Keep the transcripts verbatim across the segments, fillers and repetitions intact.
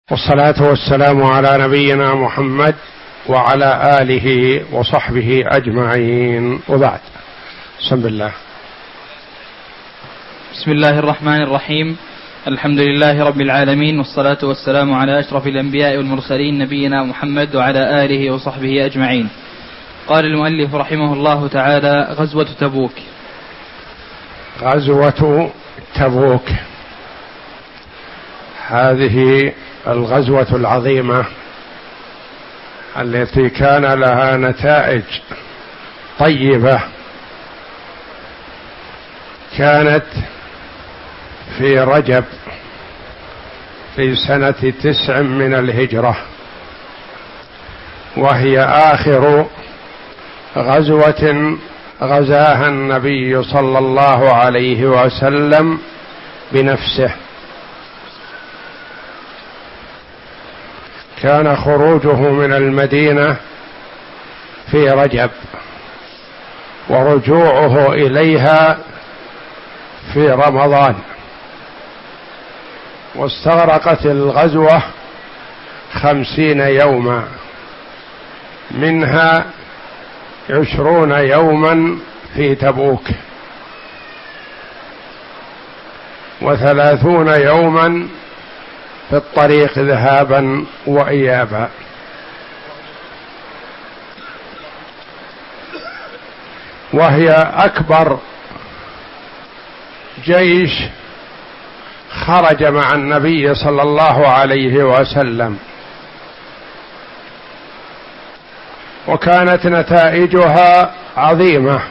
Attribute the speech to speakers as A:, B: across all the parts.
A: والصلاة والسلام على نبينا محمد وعلى آله وصحبه أجمعين، وبعد. بسم الله.
B: بسم الله الرحمن الرحيم. الحمد لله رب العالمين، والصلاة والسلام على أشرف الأنبياء والمرسلين نبينا محمد وعلى آله وصحبه أجمعين. قال المؤلف رحمه الله تعالى: غزوة تبوك.
A: غزوة تبوك هذه الغزوة العظيمة التي كان لها نتائج طيبة، كانت في رجب في سنة تسع من الهجرة، وهي آخر غزوة غزاها النبي صلى الله عليه وسلم بنفسه. كان خروجه من المدينة في رجب، ورجوعه إليها في رمضان، واستغرقت الغزوة خمسين يوما، منها عشرون يوما في تبوك، وثلاثون يوما في الطريق ذهابا وإيابا. وهي أكبر جيش خرج مع النبي صلى الله عليه وسلم، وكانت نتائجها عظيمة،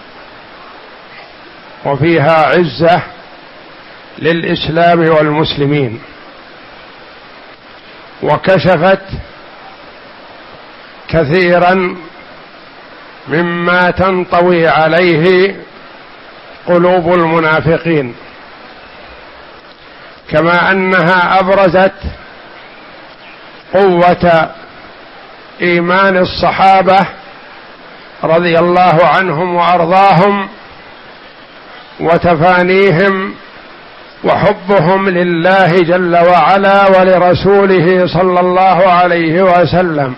A: وفيها عزة للإسلام والمسلمين، وكشفت كثيرا مما تنطوي عليه قلوب المنافقين، كما أنها أبرزت قوة إيمان الصحابة رضي الله عنهم وأرضاهم، وتفانيهم وحبهم لله جل وعلا ولرسوله صلى الله عليه وسلم،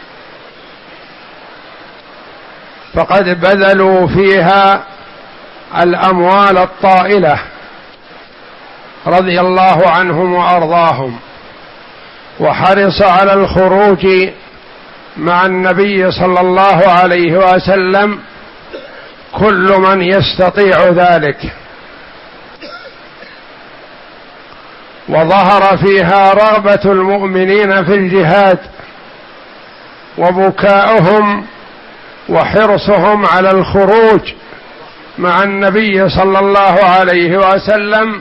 A: فقد بذلوا فيها الأموال الطائلة رضي الله عنهم وأرضاهم، وحرص على الخروج مع النبي صلى الله عليه وسلم كل من يستطيع ذلك. وظهر فيها رغبة المؤمنين في الجهاد، وبكاؤهم وحرصهم على الخروج مع النبي صلى الله عليه وسلم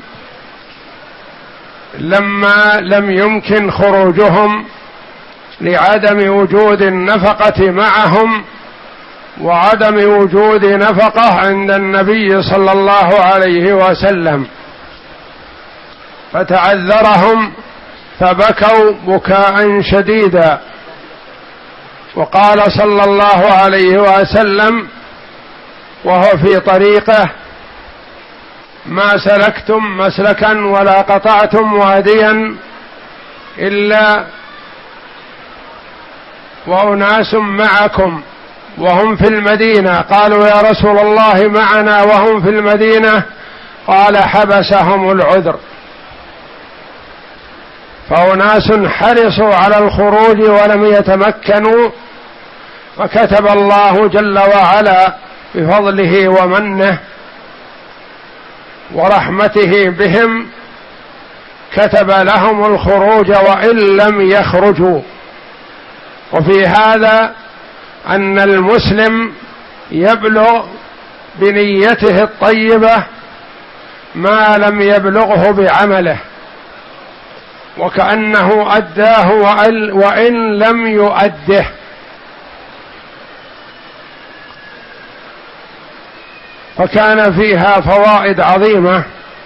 A: لما لم يمكن خروجهم لعدم وجود النفقة معهم، وعدم وجود نفقة عند النبي صلى الله عليه وسلم، فتعذرهم فبكوا بكاء شديدا. وقال صلى الله عليه وسلم وهو في طريقه: ما سلكتم مسلكا ولا قطعتم واديا إلا وأناس معكم وهم في المدينة. قالوا: يا رسول الله معنا وهم في المدينة؟ قال: حبسهم العذر. فأناس حرصوا على الخروج ولم يتمكنوا، فكتب الله جل وعلا بفضله ومنه ورحمته بهم، كتب لهم الخروج وإن لم يخرجوا. وفي هذا أن المسلم يبلغ بنيته الطيبة ما لم يبلغه بعمله، وكأنه أداه وإن لم يؤده. فكان فيها فوائد عظيمة،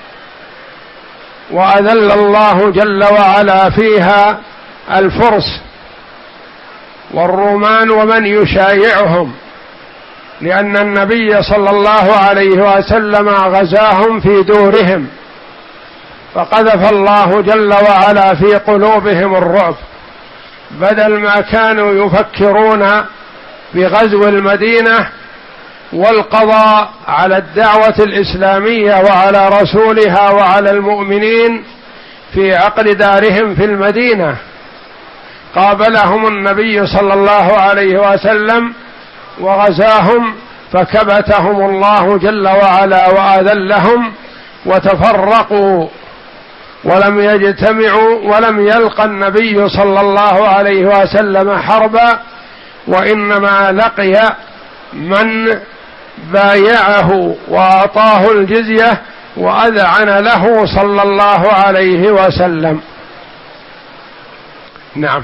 A: وأذل الله جل وعلا فيها الفرس والرومان ومن يشايعهم، لأن النبي صلى الله عليه وسلم غزاهم في دورهم، فقذف الله جل وعلا في قلوبهم الرعب، بدل ما كانوا يفكرون بغزو المدينة والقضاء على الدعوة الإسلامية وعلى رسولها وعلى المؤمنين في عقر دارهم في المدينة، قابلهم النبي صلى الله عليه وسلم وغزاهم فكبتهم الله جل وعلا وأذلهم وتفرقوا ولم يجتمعوا، ولم يلقى النبي صلى الله عليه وسلم حربا، وإنما لقي من بايعه وأعطاه الجزية وأذعن له صلى الله عليه وسلم. نعم.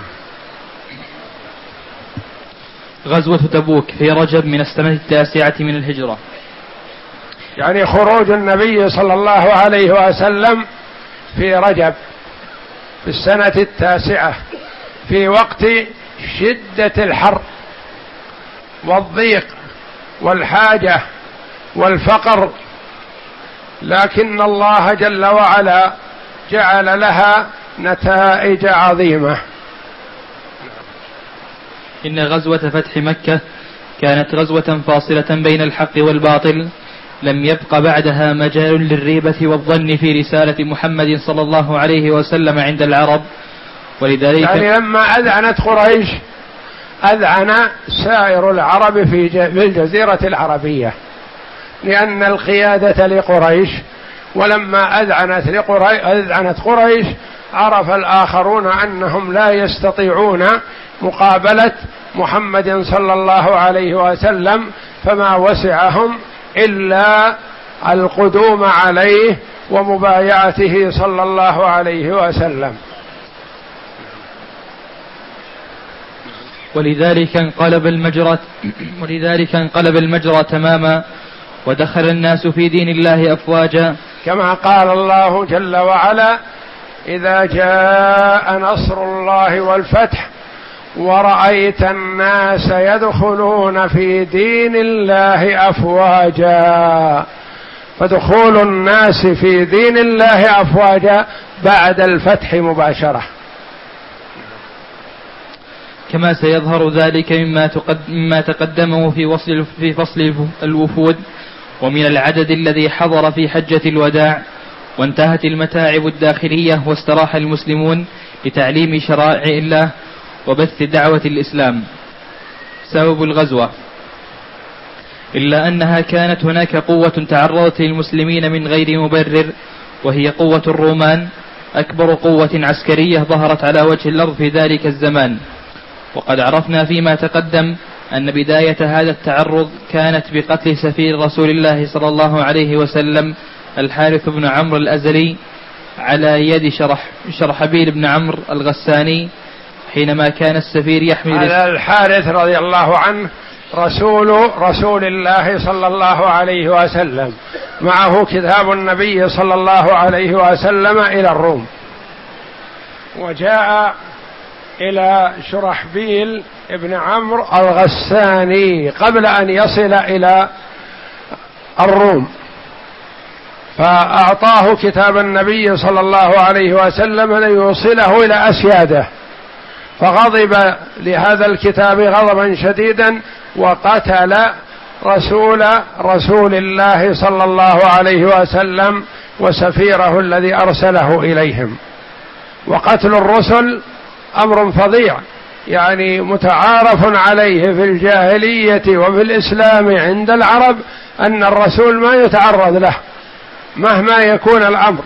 B: غزوة تبوك في رجب من السنة التاسعة من الهجرة،
A: يعني خروج النبي صلى الله عليه وسلم في رجب في السنة التاسعة في وقت شدة الحر والضيق والحاجة والفقر، لكن الله جل وعلا جعل لها نتائج عظيمة.
B: إن غزوة فتح مكة كانت غزوة فاصلة بين الحق والباطل، لم يبق بعدها مجال للريبة والظن في رسالة محمد صلى الله عليه وسلم عند العرب، ولذلك
A: يعني لما أذعنت قريش أذعن سائر العرب في الجزيرة العربية، لأن القيادة لقريش، ولما أذعنت لقريش أذعنت قريش عرف الآخرون أنهم لا يستطيعون مقابلة محمد صلى الله عليه وسلم، فما وسعهم إلا القدوم عليه ومبايعته صلى الله عليه وسلم.
B: ولذلك انقلب المجرى ولذلك انقلب المجرى تماما، ودخل الناس في دين الله أفواجا،
A: كما قال الله جل وعلا: إذا جاء نصر الله والفتح ورأيت الناس يدخلون في دين الله أفواجا. فدخول الناس في دين الله أفواجا بعد الفتح مباشرة،
B: كما سيظهر ذلك مما, مما تقدمه في وصل في فصل الوفود، ومن العدد الذي حضر في حجة الوداع. وانتهت المتاعب الداخلية واستراح المسلمون لتعليم شرائع الله وبث دعوة الإسلام. سبب الغزوة: إلا أنها كانت هناك قوة تعرضت للمسلمين من غير مبرر، وهي قوة الرومان، أكبر قوة عسكرية ظهرت على وجه الأرض في ذلك الزمان. وقد عرفنا فيما تقدم أن بداية هذا التعرض كانت بقتل سفير رسول الله صلى الله عليه وسلم الحارث بن عمرو الأزلي على يد شرح شرحبيل بن عمرو الغساني، حينما كان السفير يحمل
A: على الحارث رضي الله عنه رسول رسول الله صلى الله عليه وسلم، معه كتاب النبي صلى الله عليه وسلم إلى الروم، وجاء إلى شرحبيل ابن عمرو الغساني قبل أن يصل إلى الروم، فأعطاه كتاب النبي صلى الله عليه وسلم ليوصله إلى أسياده، فغضب لهذا الكتاب غضبا شديدا وقتل رسول رسول الله صلى الله عليه وسلم وسفيره الذي أرسله إليهم. وقتل الرسل أمر فظيع، يعني متعارف عليه في الجاهلية وفي الإسلام عند العرب أن الرسول ما يتعرض له مهما يكون الأمر،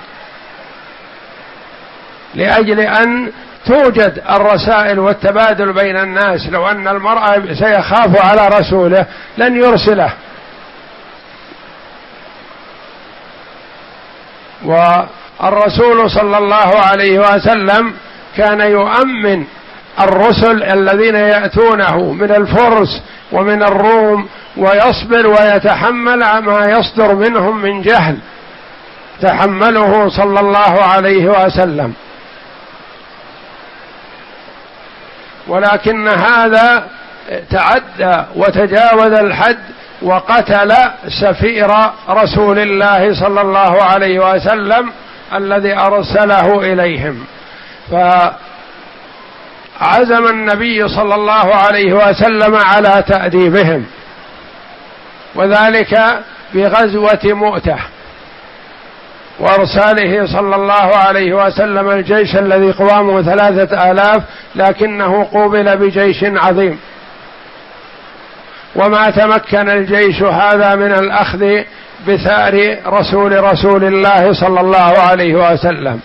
A: لأجل أن توجد الرسائل والتبادل بين الناس. لو أن المرأة سيخاف على رسوله لن يرسله. والرسول صلى الله عليه وسلم كان يؤمن الرسل الذين يأتونه من الفرس ومن الروم، ويصبر ويتحمل ما يصدر منهم من جهل، تحمله صلى الله عليه وسلم. ولكن هذا تعدى وتجاوز الحد وقتل سفير رسول الله صلى الله عليه وسلم الذي أرسله إليهم. فعزم النبي صلى الله عليه وسلم على تأديبهم، وذلك بغزوة مؤتة وارساله صلى الله عليه وسلم الجيش الذي قوامه ثلاثة آلاف، لكنه قوبل بجيش عظيم، وما تمكن الجيش هذا من الأخذ بثأر رسول رسول الله صلى الله عليه وسلم.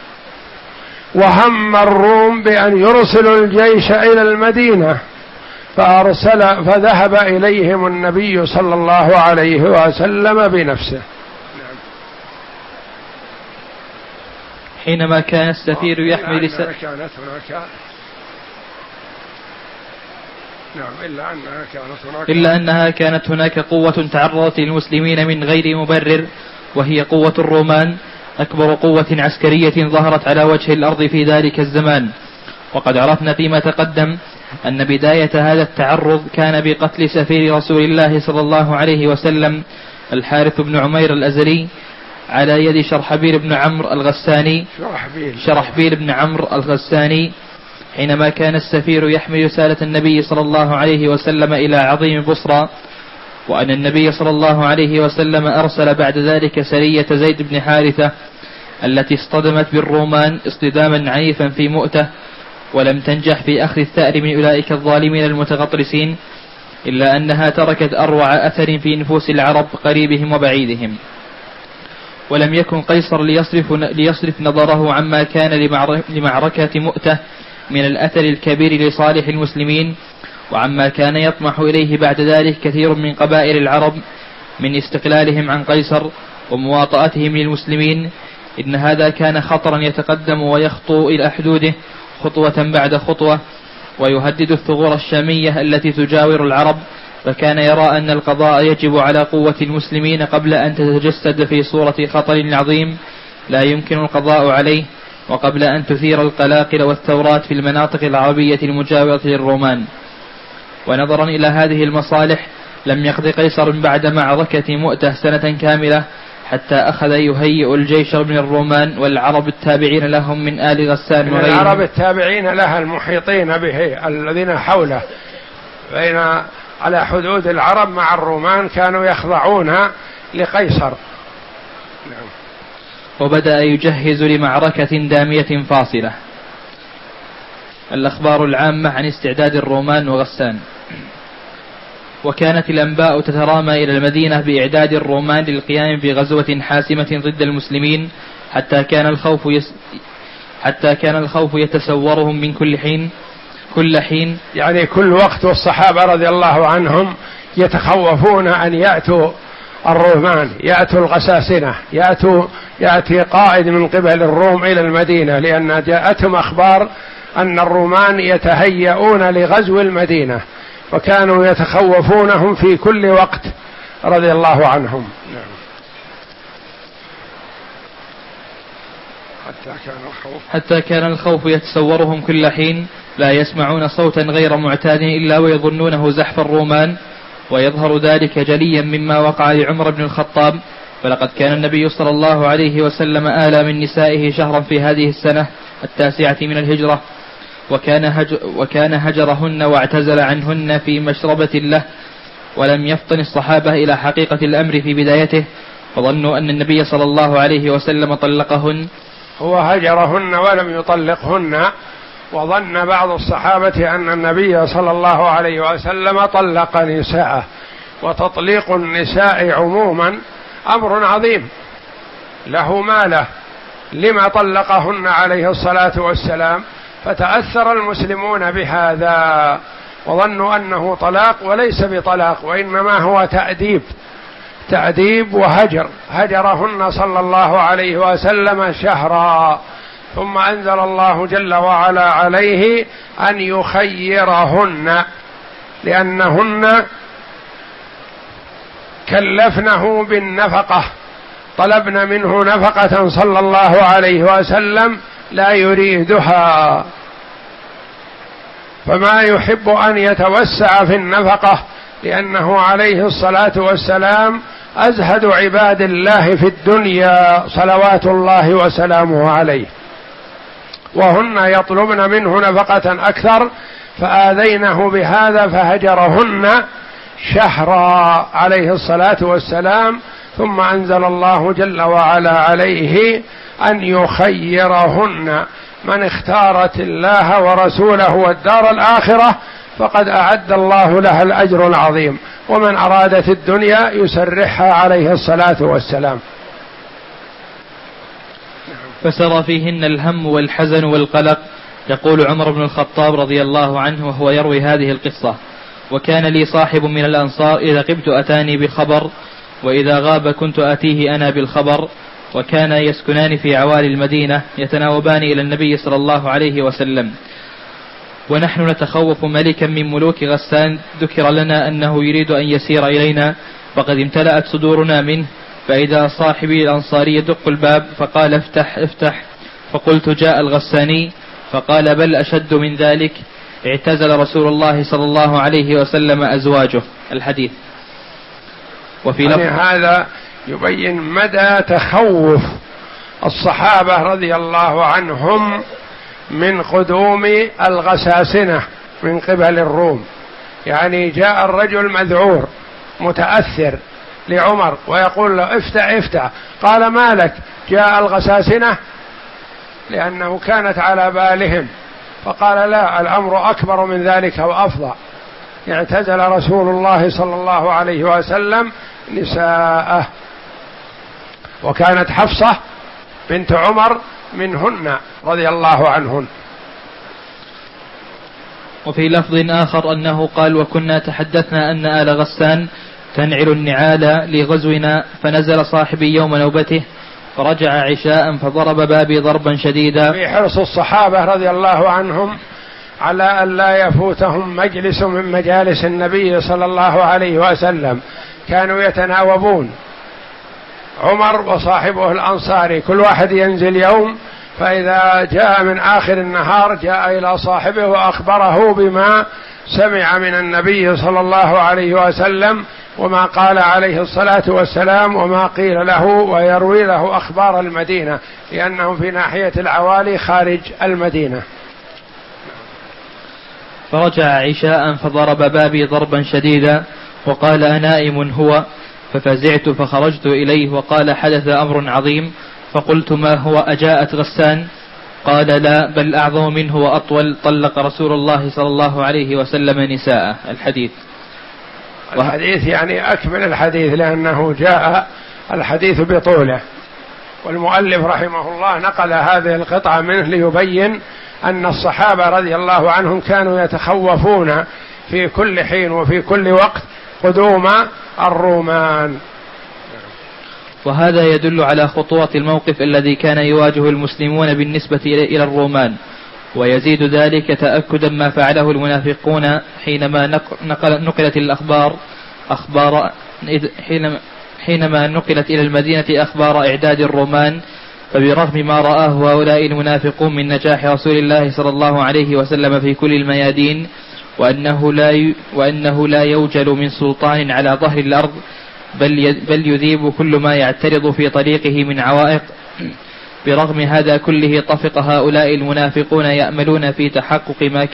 A: وهم الروم بأن يرسلوا الجيش إلى المدينة، فأرسل فذهب إليهم النبي صلى الله عليه وسلم بنفسه.
B: حينما كان السفير يحمل س...
A: كانت هناك نعم إلا أنها كانت هناك
B: إلا أنها كانت هناك قوة تعرضت للمسلمين من غير مبرر، وهي قوة الرومان، أكبر قوة عسكرية ظهرت على وجه الأرض في ذلك الزمان. وقد عرفنا فيما تقدم أن بداية هذا التعرض كان بقتل سفير رسول الله صلى الله عليه وسلم الحارث بن عمير الأزري على يد شرحبيل بن عمرو الغساني
A: شرحبيل,
B: شرحبيل بن عمرو الغساني، حينما كان السفير يحمل رسالة النبي صلى الله عليه وسلم إلى عظيم بصرى، وأن النبي صلى الله عليه وسلم أرسل بعد ذلك سرية زيد بن حارثة التي اصطدمت بالرومان اصطداما عنيفا في مؤتة، ولم تنجح في أخذ الثأر من أولئك الظالمين المتغطرسين، إلا أنها تركت أروع أثر في نفوس العرب قريبهم وبعيدهم. ولم يكن قيصر ليصرف, ليصرف نظره عما كان لمعركة مؤتة من الأثر الكبير لصالح المسلمين، وعما كان يطمح إليه بعد ذلك كثير من قبائل العرب من استقلالهم عن قيصر ومواطأتهم للمسلمين. إن هذا كان خطرا يتقدم ويخطو إلى حدوده خطوة بعد خطوة، ويهدد الثغور الشامية التي تجاور العرب، فكان يرى أن القضاء يجب على قوة المسلمين قبل أن تتجسد في صورة خطر عظيم لا يمكن القضاء عليه، وقبل أن تثير القلاقل والثورات في المناطق العربية المجاورة للرومان. ونظرا إلى هذه المصالح لم يقض قيصر بعد معركة مؤتة سنة كاملة حتى أخذ يهيئ الجيش من الرومان والعرب التابعين لهم من آل غسان
A: وغيرهم، العرب التابعين لها المحيطين به الذين حوله، بين على حدود العرب مع الرومان كانوا يخضعون لقيصر. نعم.
B: وبدأ يجهز لمعركة دامية فاصلة. الأخبار العامة عن استعداد الرومان وغسان. وكانت الأنباء تترامى إلى المدينة بإعداد الرومان للقيام بغزوة حاسمة ضد المسلمين، حتى كان الخوف يس... حتى كان الخوف يتسورهم من كل حين كل حين
A: يعني كل وقت، والصحابة رضي الله عنهم يتخوفون أن يأتوا الرومان، يأتوا الغساسنة، يأتوا يأتي قائد من قبل الروم إلى المدينة، لأن جاءتهم أخبار أن الرومان يتهيئون لغزو المدينة، وكانوا يتخوفونهم في كل وقت رضي الله عنهم. نعم. حتى كان الخوف
B: حتى كان الخوف يتسورهم كل حين، لا يسمعون صوتا غير معتاد إلا ويظنونه زحف الرومان. ويظهر ذلك جليا مما وقع لعمر بن الخطاب، فلقد كان النبي صلى الله عليه وسلم آلى من نسائه شهرا في هذه السنة التاسعة من الهجرة، وكان, هج وكان هجرهن واعتزل عنهن في مشربة له، ولم يفطن الصحابة إلى حقيقة الأمر في بدايته، وظنوا أن النبي صلى الله عليه وسلم طلقهن.
A: هو هجرهن ولم يطلقهن، وظن بعض الصحابة أن النبي صلى الله عليه وسلم طلق نساءه، وتطليق النساء عموما أمر عظيم له ماله، لما طلقهن عليه الصلاة والسلام؟ فتأثر المسلمون بهذا وظنوا أنه طلاق، وليس بطلاق، وإنما هو تأديب تأديب وهجر. هجرهن صلى الله عليه وسلم شهرا، ثم أنزل الله جل وعلا عليه أن يخيرهن، لأنهن كلفنه بالنفقة، طلبن منه نفقة صلى الله عليه وسلم لا يريدها، فما يحب أن يتوسع في النفقة، لأنه عليه الصلاة والسلام أزهد عباد الله في الدنيا صلوات الله وسلامه عليه، وهن يطلبن منه نفقة أكثر، فآذينه بهذا فهجرهن شهرا عليه الصلاة والسلام، ثم أنزل الله جل وعلا عليه أن يخيرهن، من اختارت الله ورسوله والدار الآخرة فقد أعد الله لها الأجر العظيم، ومن أرادت الدنيا يسرحها عليه الصلاة والسلام.
B: فسر فيهن الهم والحزن والقلق. يقول عمر بن الخطاب رضي الله عنه وهو يروي هذه القصة: وكان لي صاحب من الأنصار إذا غبت أتاني بخبر، وإذا غاب كنت أتيه أنا بالخبر، وكان يسكنان في عوالي المدينة يتناوبان إلى النبي صلى الله عليه وسلم، ونحن نتخوف ملكا من ملوك غسان ذكر لنا أنه يريد أن يسير إلينا، وقد امتلأت صدورنا منه، فإذا صاحبي الأنصاري يدق الباب فقال: افتح افتح، فقلت: جاء الغساني، فقال: بل أشد من ذلك، اعتزل رسول الله صلى الله عليه وسلم أزواجه. الحديث.
A: وفي يعني هذا يبين مدى تخوف الصحابة رضي الله عنهم من قدوم الغساسنة من قبل الروم. يعني جاء الرجل مذعور متأثر لعمر ويقول له: افتح افتح، قال: ما لك؟ جاء الغساسنة، لأنه كانت على بالهم، فقال: لا، الأمر أكبر من ذلك وأفضل. اعتزل رسول الله صلى الله عليه وسلم نساءه، وكانت حفصة بنت عمر منهن رضي الله عنهن.
B: وفي لفظ آخر أنه قال: وكنا تحدثنا أن آل غسان تنعل النعال لغزونا، فنزل صاحبي يوم نوبته فرجع عشاء فضرب بابي ضربا شديدا.
A: في حرص الصحابة رضي الله عنهم على أن لا يفوتهم مجلس من مجالس النبي صلى الله عليه وسلم، كانوا يتناوبون، عمر وصاحبه الأنصاري كل واحد ينزل يوم، فإذا جاء من آخر النهار جاء إلى صاحبه وأخبره بما سمع من النبي صلى الله عليه وسلم وما قال عليه الصلاة والسلام وما قيل له، ويروي له أخبار المدينة، لأنهم في ناحية العوالي خارج المدينة.
B: فرجع عشاء فضرب بابي ضربا شديدا وقال: أنائم هو؟ ففزعت فخرجت إليه وقال: حدث أمر عظيم. فقلت: ما هو؟ أجاءت غسان؟ قال: لا، بل أعظم منه وأطول، طلق رسول الله صلى الله عليه وسلم نساءه. الحديث.
A: الحديث يعني أكمل الحديث، لأنه جاء الحديث بطوله، والمؤلف رحمه الله نقل هذه القطعة منه ليبين أن الصحابة رضي الله عنهم كانوا يتخوفون في كل حين وفي كل وقت قدوم الرومان.
B: وهذا يدل على خطورة الموقف الذي كان يواجه المسلمون بالنسبة إلى الرومان، ويزيد ذلك تأكدا ما فعله المنافقون حينما نقل نقلت الأخبار أخبار حينما نقلت إلى المدينة أخبار إعداد الرومان، فبرغم ما رآه هؤلاء المنافقون من نجاح رسول الله صلى الله عليه وسلم في كل الميادين، وأنه لا وأنه لا يوجل من سلطان على ظهر الأرض، بل بل يذيب كل ما يعترض في طريقه من عوائق، برغم هذا كله طفق هؤلاء المنافقون يأملون في تحقق ما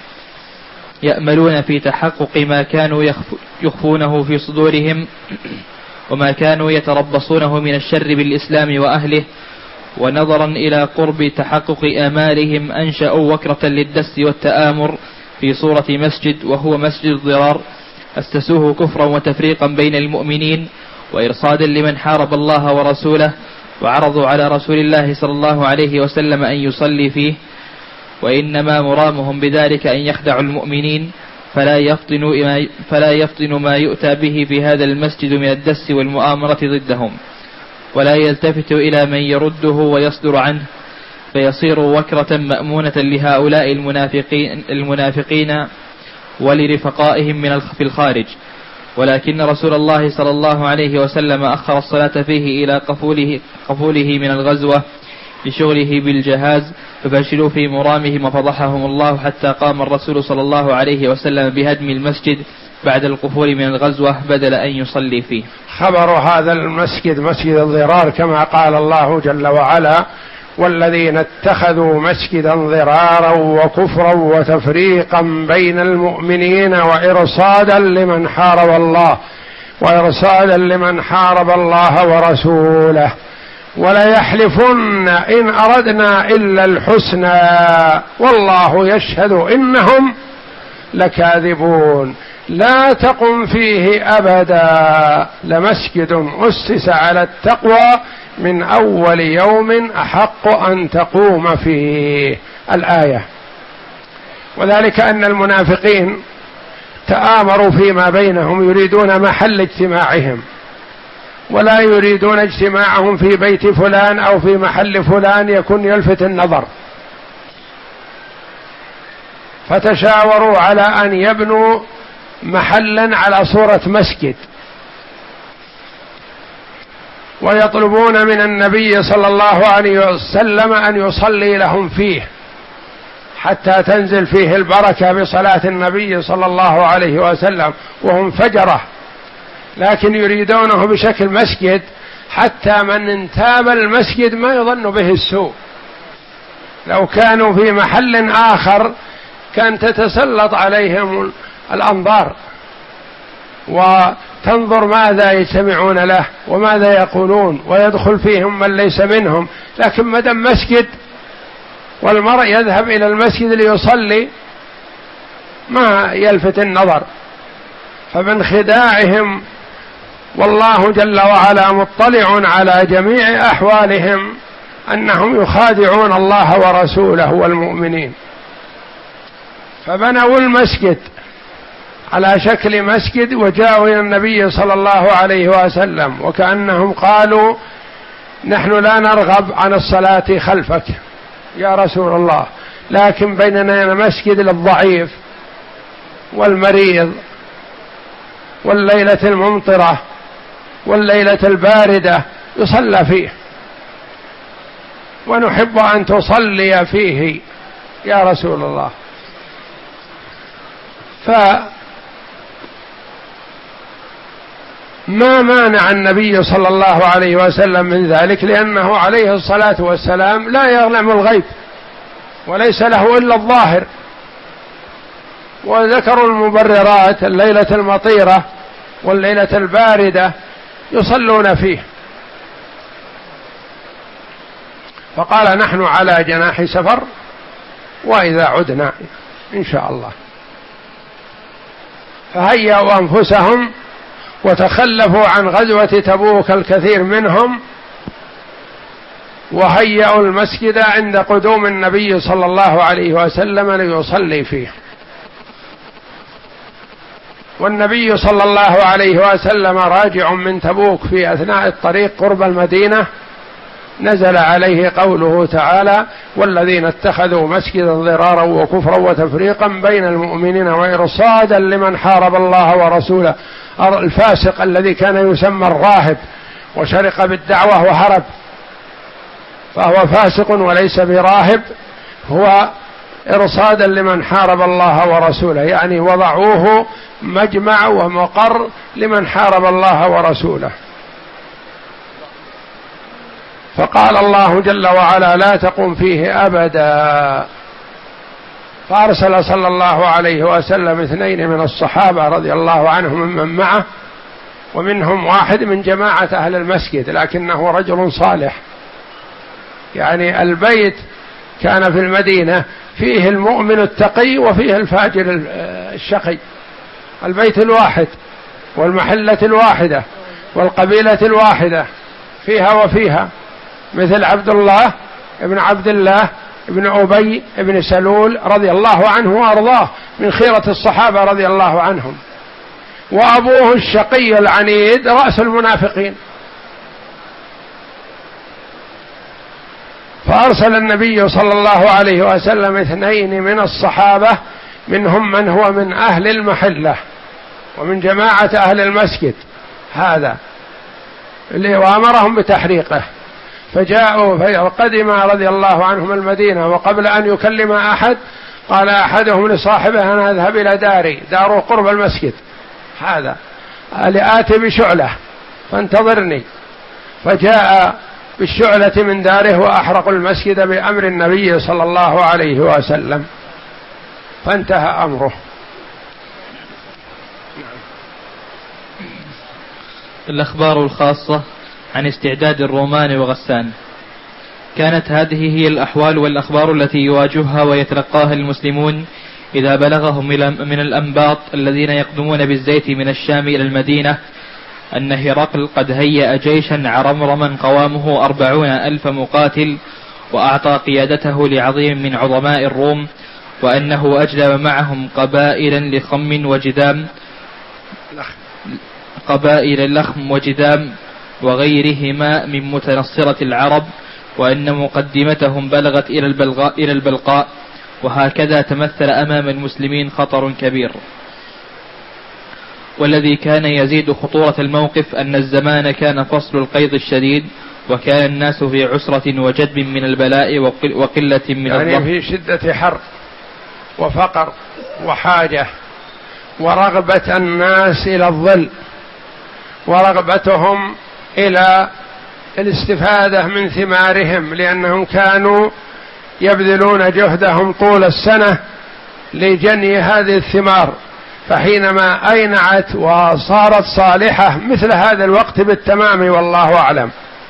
B: يأملون في تحقق ما كانوا يخفونه في صدورهم وما كانوا يتربصونه من الشر بالإسلام وأهله. ونظرا إلى قرب تحقق آمالهم أنشأوا وكرة للدس والتآمر في صورة مسجد، وهو مسجد الضرار، أسسوه كفرا وتفريقا بين المؤمنين وإرصادا لمن حارب الله ورسوله، وعرضوا على رسول الله صلى الله عليه وسلم أن يصلي فيه، وإنما مرامهم بذلك أن يخدعوا المؤمنين فلا يفطنوا فلا يفطن ما يؤتى به في هذا المسجد من الدس والمؤامرة ضدهم، ولا يلتفت إلى من يرده ويصدر عنه، فيصير وكرة مأمونة لهؤلاء المنافقين, المنافقين ولرفقائهم من في الخارج. ولكن رسول الله صلى الله عليه وسلم أخر الصلاة فيه إلى قفوله, قفوله من الغزوة لشغله بالجهاز، ففشلوا في مرامهم وفضحهم الله، حتى قام الرسول صلى الله عليه وسلم بهدم المسجد بعد القفول من الغزوة بدل أن يصلي فيه.
A: خبر هذا المسجد مسجد الضرار كما قال الله جل وعلا: والذين اتخذوا مسجدا ضرارا وكفرا وتفريقا بين المؤمنين وإرصادا لمن حارب الله وإرصادا لمن حارب الله ورسوله وليحلفن إن أردنا إلا الحسنى والله يشهد إنهم لكاذبون. لا تقم فيه أبدا لمسجد أسس على التقوى من أول يوم أحق أن تقوم فيه. الآية. وذلك أن المنافقين تآمروا فيما بينهم يريدون محل اجتماعهم، ولا يريدون اجتماعهم في بيت فلان أو في محل فلان يكون يلفت النظر، فتشاوروا على أن يبنوا محلا على صورة مسجد، ويطلبون من النبي صلى الله عليه وسلم أن يصلي لهم فيه حتى تنزل فيه البركة بصلاة النبي صلى الله عليه وسلم، وهم فجرة، لكن يريدونه بشكل مسجد حتى من انتاب المسجد ما يظن به السوء. لو كانوا في محل آخر كان تتسلط عليهم الأنظار وتنظر ماذا يجتمعون له وماذا يقولون، ويدخل فيهم من ليس منهم، لكن مدام مسجد والمرء يذهب إلى المسجد ليصلي ما يلفت النظر. فمن خداعهم، والله جل وعلا مطلع على جميع أحوالهم، أنهم يخادعون الله ورسوله والمؤمنين، فبنوا المسجد على شكل مسجد وجاءوا إلى النبي صلى الله عليه وسلم وكأنهم قالوا: نحن لا نرغب عن الصلاة خلفك يا رسول الله، لكن بيننا مسجد للضعيف والمريض والليلة الممطرة والليلة الباردة يصلى فيه، ونحب أن تصلي فيه يا رسول الله. فما مانع النبي صلى الله عليه وسلم من ذلك، لأنه عليه الصلاة والسلام لا يعلم الغيب وليس له إلا الظاهر، وذكروا المبررات: الليلة المطيرة والليلة الباردة يصلون فيه. فقال: نحن على جناح سفر وإذا عدنا إن شاء الله. فهيأوا أنفسهم وتخلفوا عن غزوة تبوك الكثير منهم، وهيأوا المسجد عند قدوم النبي صلى الله عليه وسلم ليصلي فيه. والنبي صلى الله عليه وسلم راجع من تبوك في أثناء الطريق قرب المدينة، نزل عليه قوله تعالى: والذين اتخذوا مسجدا ضرارا وكفرا وتفريقا بين المؤمنين وإرصادا لمن حارب الله ورسوله. الفاسق الذي كان يسمى الراهب وشرق بالدعوة وهرب، فهو فاسق وليس براهب، هو إرصادا لمن حارب الله ورسوله، يعني وضعوه مجمع ومقر لمن حارب الله ورسوله. فقال الله جل وعلا: لا تقم فيه أبدا. فأرسل صلى الله عليه وسلم اثنين من الصحابة رضي الله عنهم ممن معه، ومنهم واحد من جماعة أهل المسجد لكنه رجل صالح، يعني البيت كان في المدينة فيه المؤمن التقي وفيه الفاجر الشقي، البيت الواحد والمحلة الواحدة والقبيلة الواحدة فيها وفيها، مثل عبد الله ابن عبد الله ابن أبي ابن سلول رضي الله عنه وأرضاه من خيرة الصحابة رضي الله عنهم، وأبوه الشقي العنيد رأس المنافقين. فأرسل النبي صلى الله عليه وسلم اثنين من الصحابة، منهم من هو من أهل المحلة ومن جماعة أهل المسجد هذا اللي وأمرهم بتحريقه، فجاءوا فقدم رضي الله عنهم المدينة، وقبل أن يكلم أحد قال أحدهم لصاحبه: أنا أذهب إلى داري، داره قرب المسجد، هذا لآتي بشعلة فانتظرني، فجاء بالشعلة من داره وأحرقوا المسجد بأمر النبي صلى الله عليه وسلم، فانتهى أمره.
B: الأخبار الخاصة عن استعداد الرومان وغسان. كانت هذه هي الأحوال والأخبار التي يواجهها ويتلقاها المسلمون إذا بلغهم من الأنباط الذين يقدمون بالزيت من الشام إلى المدينة أن هرقل قد هيأ جيشا عرمرما قوامه أربعون ألف مقاتل، وأعطى قيادته لعظيم من عظماء الروم، وأنه أجلب معهم قبائل لخم وجدام قبائل لخم وجدام وغيرهما من متنصرة العرب، وأن مقدمتهم بلغت إلى البلغاء, إلى البلقاء. وهكذا تمثل أمام المسلمين خطر كبير. والذي كان يزيد خطورة الموقف أن الزمان كان فصل القيض الشديد، وكان الناس في عسرة وجدب من البلاء وقلة من
A: يعني
B: الضغط،
A: في شدة حر وفقر وحاجة، ورغبة الناس إلى الظل، ورغبتهم إلى الاستفادة من ثمارهم، لأنهم كانوا يبذلون جهدهم طول السنة لجني هذه الثمار، فحينما أينعت وصارت صالحة مثل هذا الوقت بالتمام والله أعلم.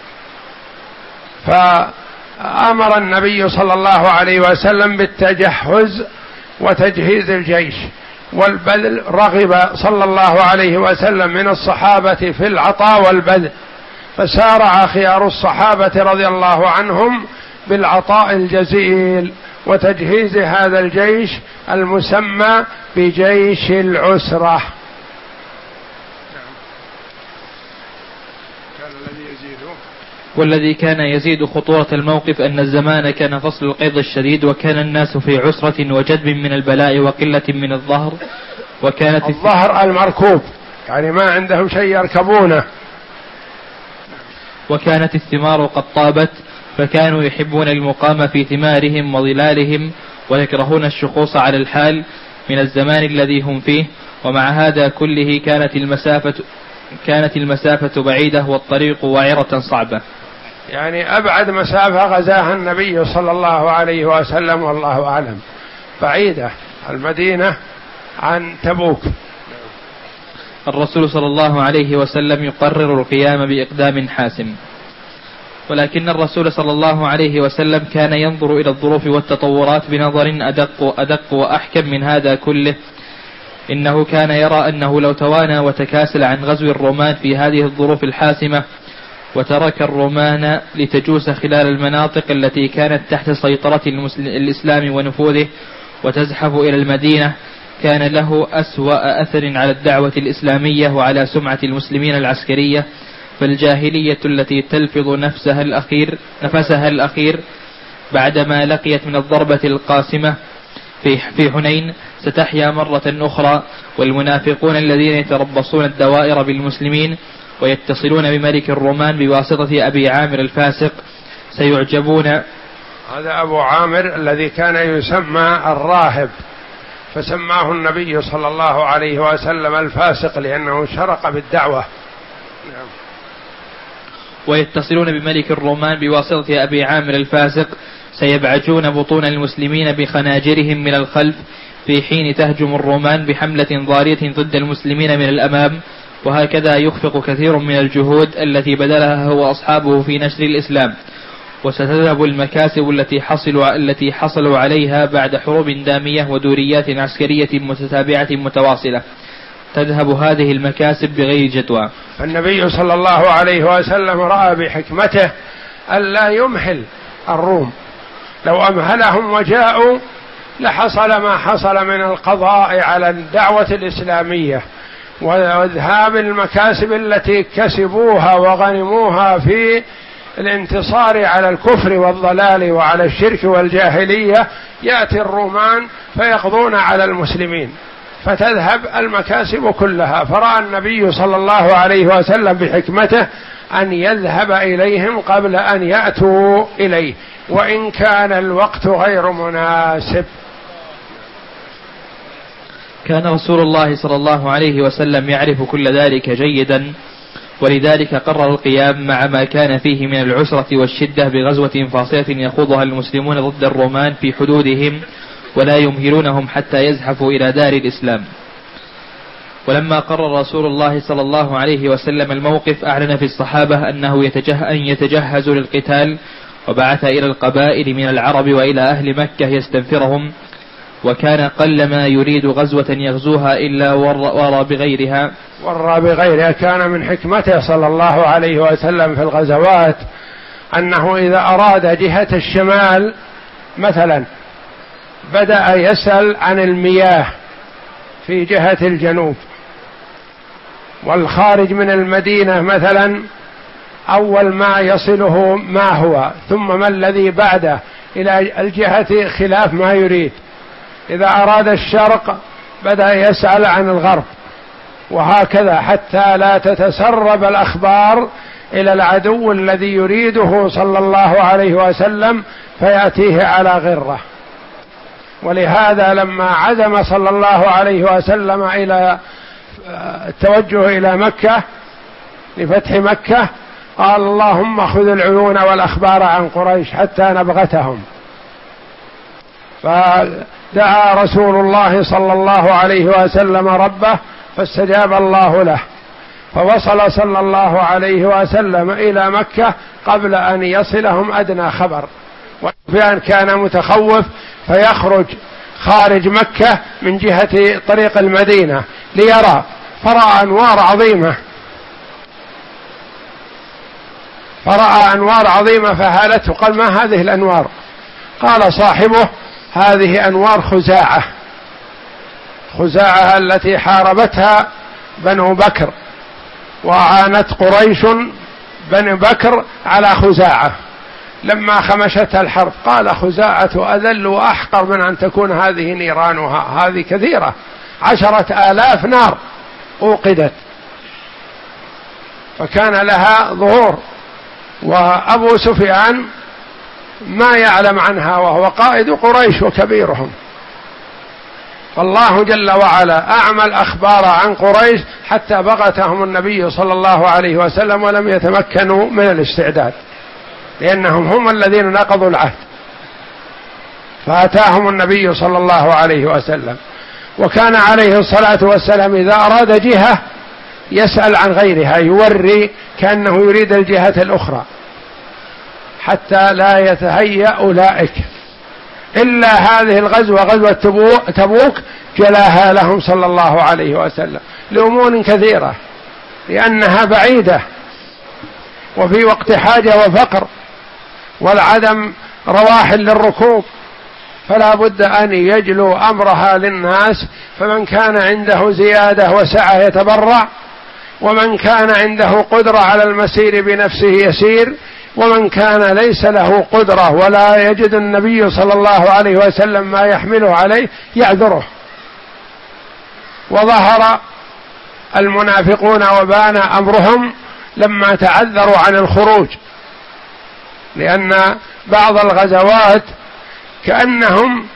A: فأمر النبي صلى الله عليه وسلم بالتجهز وتجهيز الجيش والبذل. رغب صلى الله عليه وسلم من الصحابة في العطاء والبذل، فسارع خيار الصحابة رضي الله عنهم بالعطاء الجزيل وتجهيز هذا الجيش المسمى بجيش العسرة.
B: والذي كان يزيد خطورة الموقف أن الزمان كان فصل القيض الشديد، وكان الناس في عسرة وجدب من البلاء وقلة من الظهر، وكانت
A: الظهر المركوب يعني ما عندهم شيء يركبونه،
B: وكانت الثمار قد طابت، فكانوا يحبون المقام في ثمارهم وظلالهم، ويكرهون الشخوص على الحال من الزمان الذي هم فيه. ومع هذا كله كانت المسافة كانت المسافة بعيدة والطريق وعرة صعبة.
A: يعني أبعد مسافة غزاها النبي صلى الله عليه وسلم والله أعلم بعيدة المدينة عن تبوك.
B: الرسول صلى الله عليه وسلم يقرر القيام بإقدام حاسم، ولكن الرسول صلى الله عليه وسلم كان ينظر إلى الظروف والتطورات بنظر أدق أدق وأحكم من هذا كله. إنه كان يرى أنه لو توانى وتكاسل عن غزو الرومان في هذه الظروف الحاسمة، وترك الرومان لتجوس خلال المناطق التي كانت تحت سيطرة الإسلام ونفوذه وتزحف إلى المدينة، كان له أسوأ أثر على الدعوة الإسلامية وعلى سمعة المسلمين العسكرية. فالجاهلية التي تلفظ نفسها الأخير نفسها الأخير بعدما لقيت من الضربة القاسمة في في حنين ستحيا مرة أخرى، والمنافقون الذين يتربصون الدوائر بالمسلمين ويتصلون بملك الرومان بواسطة أبي عامر الفاسق سيعجبون.
A: هذا أبو عامر الذي كان يسمى الراهب، فسماه النبي صلى الله عليه وسلم الفاسق لأنه شرق بالدعوة. نعم.
B: ويتصلون بملك الرومان بواسطة أبي عامر الفاسق سيبعجون بطون المسلمين بخناجرهم من الخلف، في حين تهجم الرومان بحملة ضارية ضد المسلمين من الأمام. وهكذا يخفق كثير من الجهود التي بذلها هو أصحابه في نشر الإسلام. وستذهب المكاسب التي حصلوا, التي حصلوا عليها بعد حروب دامية ودوريات عسكرية متتابعة متواصلة، تذهب هذه المكاسب بغير جدوى.
A: النبي صلى الله عليه وسلم رأى بحكمته ألا يمهل الروم، لو أمهلهم وجاءوا لحصل ما حصل من القضاء على الدعوة الإسلامية وإذهاب المكاسب التي كسبوها وغنموها في الانتصار على الكفر والضلال وعلى الشرك والجاهلية. يأتي الرومان فيقضون على المسلمين فتذهب المكاسب كلها. فرأى النبي صلى الله عليه وسلم بحكمته أن يذهب إليهم قبل أن يأتوا إليه، وإن كان الوقت غير مناسب.
B: كان رسول الله صلى الله عليه وسلم يعرف كل ذلك جيدا، ولذلك قرر القيام مع ما كان فيه من العسرة والشدة بغزوة فاصلة يخوضها المسلمون ضد الرومان في حدودهم ولا يمهلونهم حتى يزحفوا إلى دار الإسلام. ولما قرر رسول الله صلى الله عليه وسلم الموقف أعلن في الصحابة أنه يتجه أن يتجهزوا للقتال، وبعث إلى القبائل من العرب وإلى أهل مكة يستنفرهم، وكان قلما يريد غزوة يغزوها إلا ورى بغيرها
A: ورى بغيرها كان من حكمته صلى الله عليه وسلم في الغزوات أنه إذا أراد جهة الشمال مثلا بدأ يسأل عن المياه في جهة الجنوب، والخارج من المدينة مثلا أول ما يصله ما هو، ثم ما الذي بعده إلى الجهة خلاف ما يريد. إذا أراد الشرق بدأ يسأل عن الغرب، وهكذا حتى لا تتسرب الأخبار إلى العدو الذي يريده صلى الله عليه وسلم فيأتيه على غرة. ولهذا لما عزم صلى الله عليه وسلم إلى التوجه إلى مكة لفتح مكة قال اللهم خذ العيون والأخبار عن قريش حتى نبغتهم، فدعا رسول الله صلى الله عليه وسلم ربه فاستجاب الله له، فوصل صلى الله عليه وسلم إلى مكة قبل أن يصلهم أدنى خبر. وسفيان كان متخوف فيخرج خارج مكة من جهة طريق المدينة ليرى، فرأى أنوار عظيمة فرأى أنوار عظيمة فهالته، قال ما هذه الأنوار؟ قال صاحبه هذه أنوار خزاعة، خزاعة التي حاربتها بنو بكر وعانت قريش بني بكر على خزاعة لما خمشتها الحرب. قال خزاعة أذل وأحقر من أن تكون هذه نيرانها، هذه كثيرة، عشرة آلاف نار أوقدت، فكان لها ظهور، وأبو سفيان ما يعلم عنها وهو قائد قريش وكبيرهم. فالله جل وعلا أعمى الأخبار عن قريش حتى بغتهم النبي صلى الله عليه وسلم ولم يتمكنوا من الاستعداد، لأنهم هم الذين نقضوا العهد، فأتاهم النبي صلى الله عليه وسلم. وكان عليه الصلاة والسلام إذا أراد جهة يسأل عن غيرها، يوري كأنه يريد الجهة الأخرى حتى لا يتهيأ أولئك. إلا هذه الغزوة غزوة تبوك جلاها لهم صلى الله عليه وسلم لأمور كثيرة، لأنها بعيدة وفي وقت حاجة وفقر والعدم رواحل للركوب، فلا بد أن يجلوا أمرها للناس. فمن كان عنده زيادة وسعة يتبرع، ومن كان عنده قدرة على المسير بنفسه يسير، ومن كان ليس له قدرة ولا يجد النبي صلى الله عليه وسلم ما يحمله عليه يعذره. وظهر المنافقون وبان أمرهم لما تعذروا عن الخروج، لأن بعض الغزوات كأنهم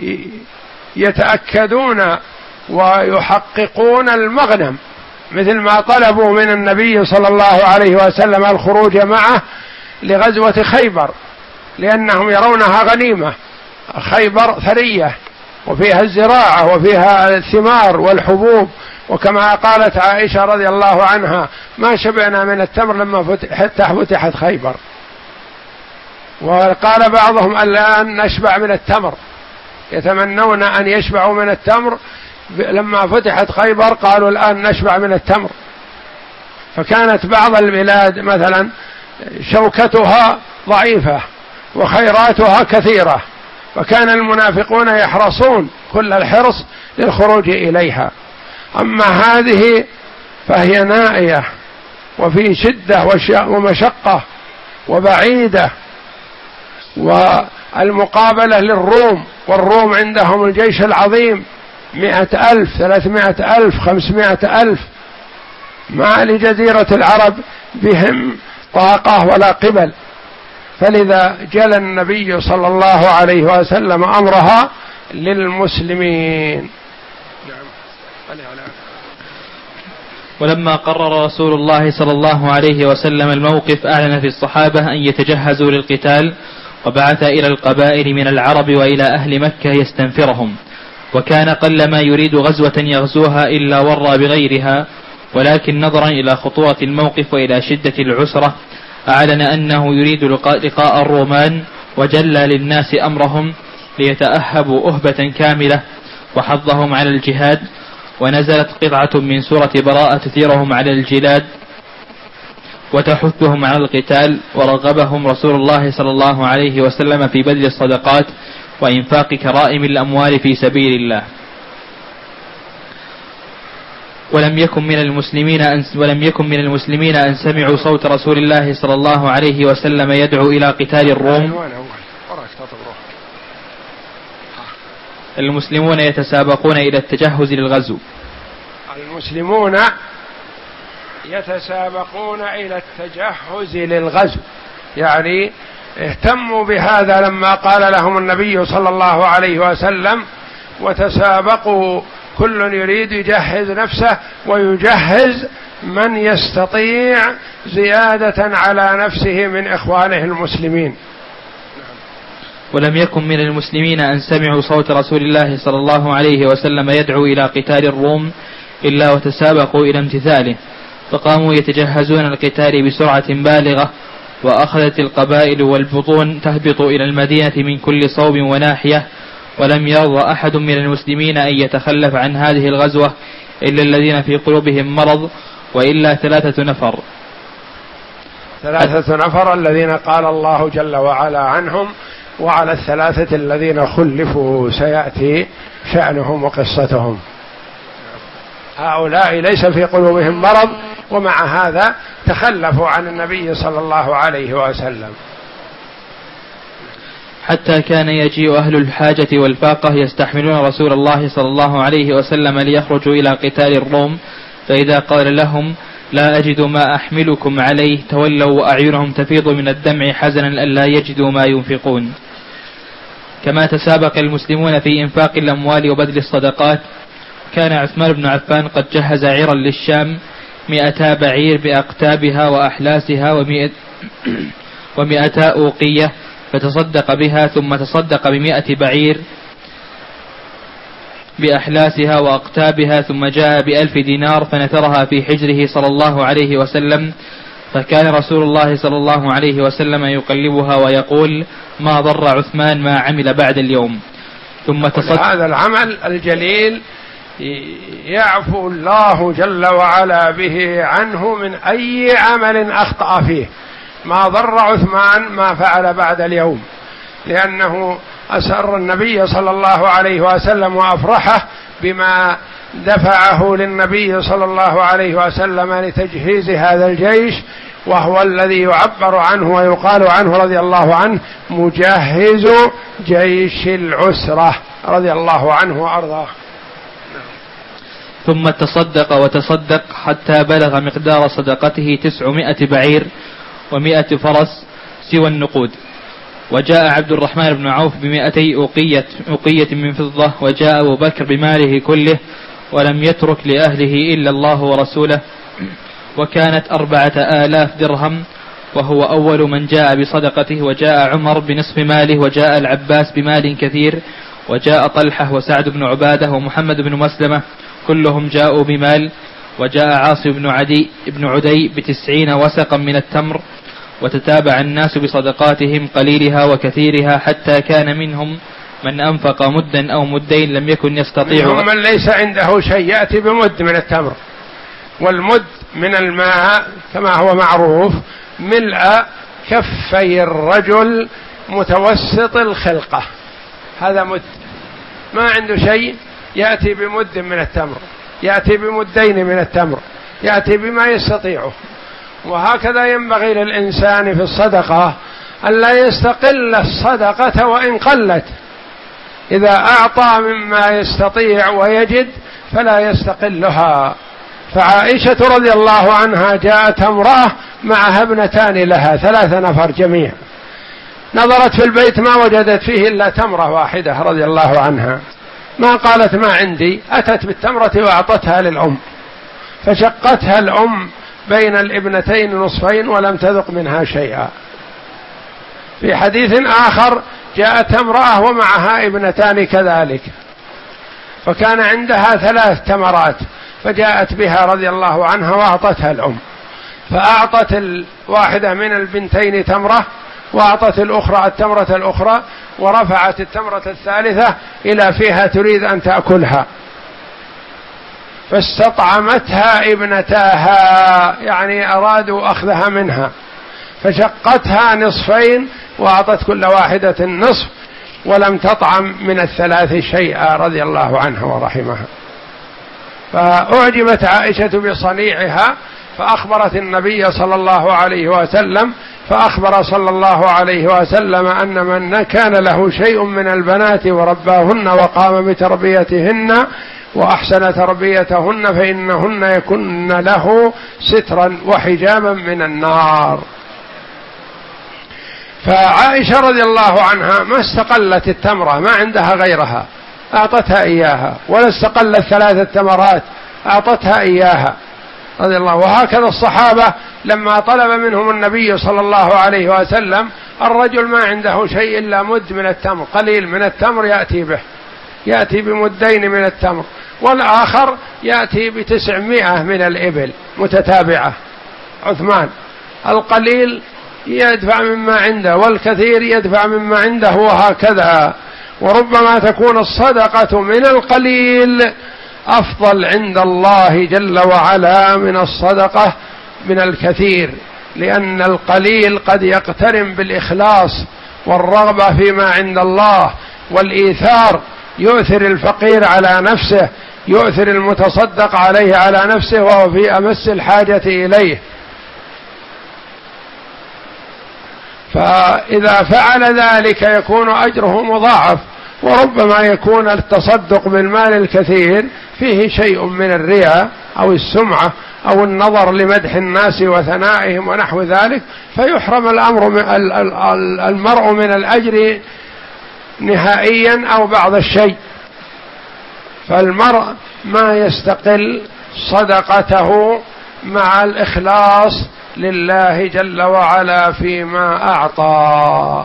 A: يتأكدون ويحققون المغنم، مثل ما طلبوا من النبي صلى الله عليه وسلم الخروج معه لغزوة خيبر، لأنهم يرونها غنيمة. خيبر ثرية وفيها الزراعة وفيها الثمار والحبوب، وكما قالت عائشة رضي الله عنها ما شبعنا من التمر لما فتحت فتحت خيبر. وقال بعضهم الآن نشبع من التمر، يتمنون أن يشبعوا من التمر، لما فتحت خيبر قالوا الآن نشبع من التمر. فكانت بعض البلاد مثلا شوكتها ضعيفة وخيراتها كثيرة، فكان المنافقون يحرصون كل الحرص للخروج إليها. أما هذه فهي نائية وفي شدة ومشقة وبعيدة، والمقابلة للروم، والروم عندهم الجيش العظيم مئة ألف ثلاثمائة ألف خمسمائة ألف، ما لجزيرة العرب بهم طاقة ولا قبل. فلذا جل النبي صلى الله عليه وسلم أمرها للمسلمين.
B: ولما قرر رسول الله صلى الله عليه وسلم الموقف أعلن في الصحابة أن يتجهزوا للقتال، وبعث إلى القبائل من العرب وإلى أهل مكة يستنفرهم، وكان قل ما يريد غزوة يغزوها إلا ورى بغيرها، ولكن نظرا إلى خطورة الموقف وإلى شدة العسرة أعلن أنه يريد لقاء الرومان، وجلى للناس أمرهم ليتأهبوا أهبة كاملة وحضهم على الجهاد. ونزلت قطعة من سورة براءة تثيرهم على الجلاد وتحثهم على القتال، ورغبهم رسول الله صلى الله عليه وسلم في بذل الصدقات وإنفاق كرائم الأموال في سبيل الله. ولم يكن من المسلمين أن ولم يكن من المسلمين أن سمعوا صوت رسول الله صلى الله عليه وسلم يدعو إلى قتال الروم. المسلمون يتسابقون إلى التجهز للغزو.
A: المسلمون يتسابقون إلى التجهز للغزو، يعني اهتموا بهذا لما قال لهم النبي صلى الله عليه وسلم وتسابقوا، كل يريد يجهز نفسه ويجهز من يستطيع زيادة على نفسه من إخوانه المسلمين.
B: ولم يكن من المسلمين أن سمعوا صوت رسول الله صلى الله عليه وسلم يدعو إلى قتال الروم إلا وتسابقوا إلى امتثاله، فقاموا يتجهزون القتال بسرعة بالغة، وأخذت القبائل والبطون تهبط إلى المدينة من كل صوب وناحية، ولم يرضى أحد من المسلمين أن يتخلف عن هذه الغزوة إلا الذين في قلوبهم مرض، وإلا ثلاثة نفر
A: ثلاثة نفر الذين قال الله جل وعلا عنهم: وعلى الثلاثة الذين خلفوا سيأتي شأنهم وقصتهم. هؤلاء ليس في قلوبهم مرض، ومع هذا تخلفوا عن النبي صلى الله عليه وسلم.
B: حتى كان يجيء أهل الحاجة والفاقة يستحملون رسول الله صلى الله عليه وسلم ليخرجوا إلى قتال الروم، فإذا قال لهم: لا أجد ما أحملكم عليه، تولوا وأعينهم تفيض من الدمع حزنا ألا يجدوا ما ينفقون. كما تسابق المسلمون في إنفاق الأموال وبذل الصدقات، كان عثمان بن عفان قد جهز عيرا للشام مئتا بعير بأقتابها وأحلاسها ومئة ومئتا أوقية، فتصدق بها، ثم تصدق بمئة بعير بأحلاسها وأقتابها، ثم جاء بألف دينار فنثرها في حجره صلى الله عليه وسلم، فكان رسول الله صلى الله عليه وسلم يقلبها ويقول: ما ضر عثمان ما عمل بعد اليوم. ثم تصدق.
A: هذا العمل الجليل يعفو الله جل وعلا به عنه من أي عمل أخطأ فيه. ما ضر عثمان ما فعل بعد اليوم، لأنه أسر النبي صلى الله عليه وسلم وأفرحه بما دفعه للنبي صلى الله عليه وسلم لتجهيز هذا الجيش، وهو الذي يعبر عنه ويقال عنه رضي الله عنه مجهز جيش العسرة رضي الله عنه وأرضاه.
B: ثم تصدق وتصدق حتى بلغ مقدار صدقته تسعمائة بعير ومائة فرس سوى النقود. وجاء عبد الرحمن بن عوف بمائتي أوقية, أوقية من فضة، وجاء أبو بكر بماله كله، ولم يترك لأهله إلا الله ورسوله، وكانت أربعة آلاف درهم، وهو أول من جاء بصدقته. وجاء عمر بنصف ماله، وجاء العباس بمال كثير، وجاء طلحة وسعد بن عبادة ومحمد بن مسلمة، كلهم جاءوا بمال. وجاء عاصم بن عدي بن عدي بتسعين وسقا من التمر، وتتابع الناس بصدقاتهم قليلها وكثيرها، حتى كان منهم من أنفق مدا أو مدين لم يكن يستطيع.
A: منهم من ليس عنده شيء يأتي بمد من التمر، والمد من الماء كما هو معروف ملء كفي الرجل متوسط الخلقة، هذا مد. ما عنده شيء يأتي بمد من التمر، يأتي بمدين من التمر، يأتي بما يستطيعه. وهكذا ينبغي للإنسان في الصدقة ألا يستقل الصدقة وإن قلت، إذا أعطى مما يستطيع ويجد فلا يستقلها. فعائشة رضي الله عنها جاءت امرأة معها ابنتان لها، ثلاثة نفر جميع، نظرت في البيت ما وجدت فيه إلا تمرة واحدة رضي الله عنها، ما قالت ما عندي، أتت بالتمرة وأعطتها للأم، فشقتها الأم بين الابنتين نصفين ولم تذق منها شيئا. في حديث آخر جاءت امرأة ومعها ابنتان كذلك، فكان عندها ثلاث تمرات، فجاءت بها رضي الله عنها وأعطتها الأم، فأعطت الواحدة من البنتين تمرة وأعطت الأخرى التمرة الأخرى، ورفعت التمرة الثالثة إلى فيها تريد أن تأكلها، فاستطعمتها ابنتاها، يعني أرادوا أخذها منها، فشقتها نصفين وأعطت كل واحدة نصف، ولم تطعم من الثلاث شيئا رضي الله عنها ورحمها. فأعجبت عائشة بصنيعها، فأخبرت النبي صلى الله عليه وسلم، فأخبر صلى الله عليه وسلم أن من كان له شيء من البنات ورباهن وقام بتربيتهن وأحسن تربيتهن فإنهن يكن له سترا وحجابا من النار. فعائشة رضي الله عنها ما استقلت التمرة، ما عندها غيرها أعطتها إياها، ولا استقلت ثلاثة تمرات أعطتها إياها رضي الله. وهكذا الصحابة لما طلب منهم النبي صلى الله عليه وسلم، الرجل ما عنده شيء إلا مد من التمر، قليل من التمر يأتي به، يأتي بمدين من التمر، والآخر يأتي بتسعمائة من الإبل متتابعة. عثمان القليل يدفع مما عنده والكثير يدفع مما عنده، وهكذا. وربما تكون الصدقة من القليل أفضل عند الله جل وعلا من الصدقة من الكثير، لأن القليل قد يقترن بالإخلاص والرغبة فيما عند الله والإيثار، يؤثر الفقير على نفسه، يؤثر المتصدق عليه على نفسه وهو في أمس الحاجة إليه. فإذا فعل ذلك يكون أجره مضاعف. وربما يكون التصدق بالمال الكثير فيه شيء من الرياء أو السمعة أو النظر لمدح الناس وثنائهم ونحو ذلك، فيحرم الأمر المرء من الأجر نهائيا أو بعض الشيء. فالمرء ما يستقل صدقته مع الإخلاص لله جل وعلا فيما أعطى.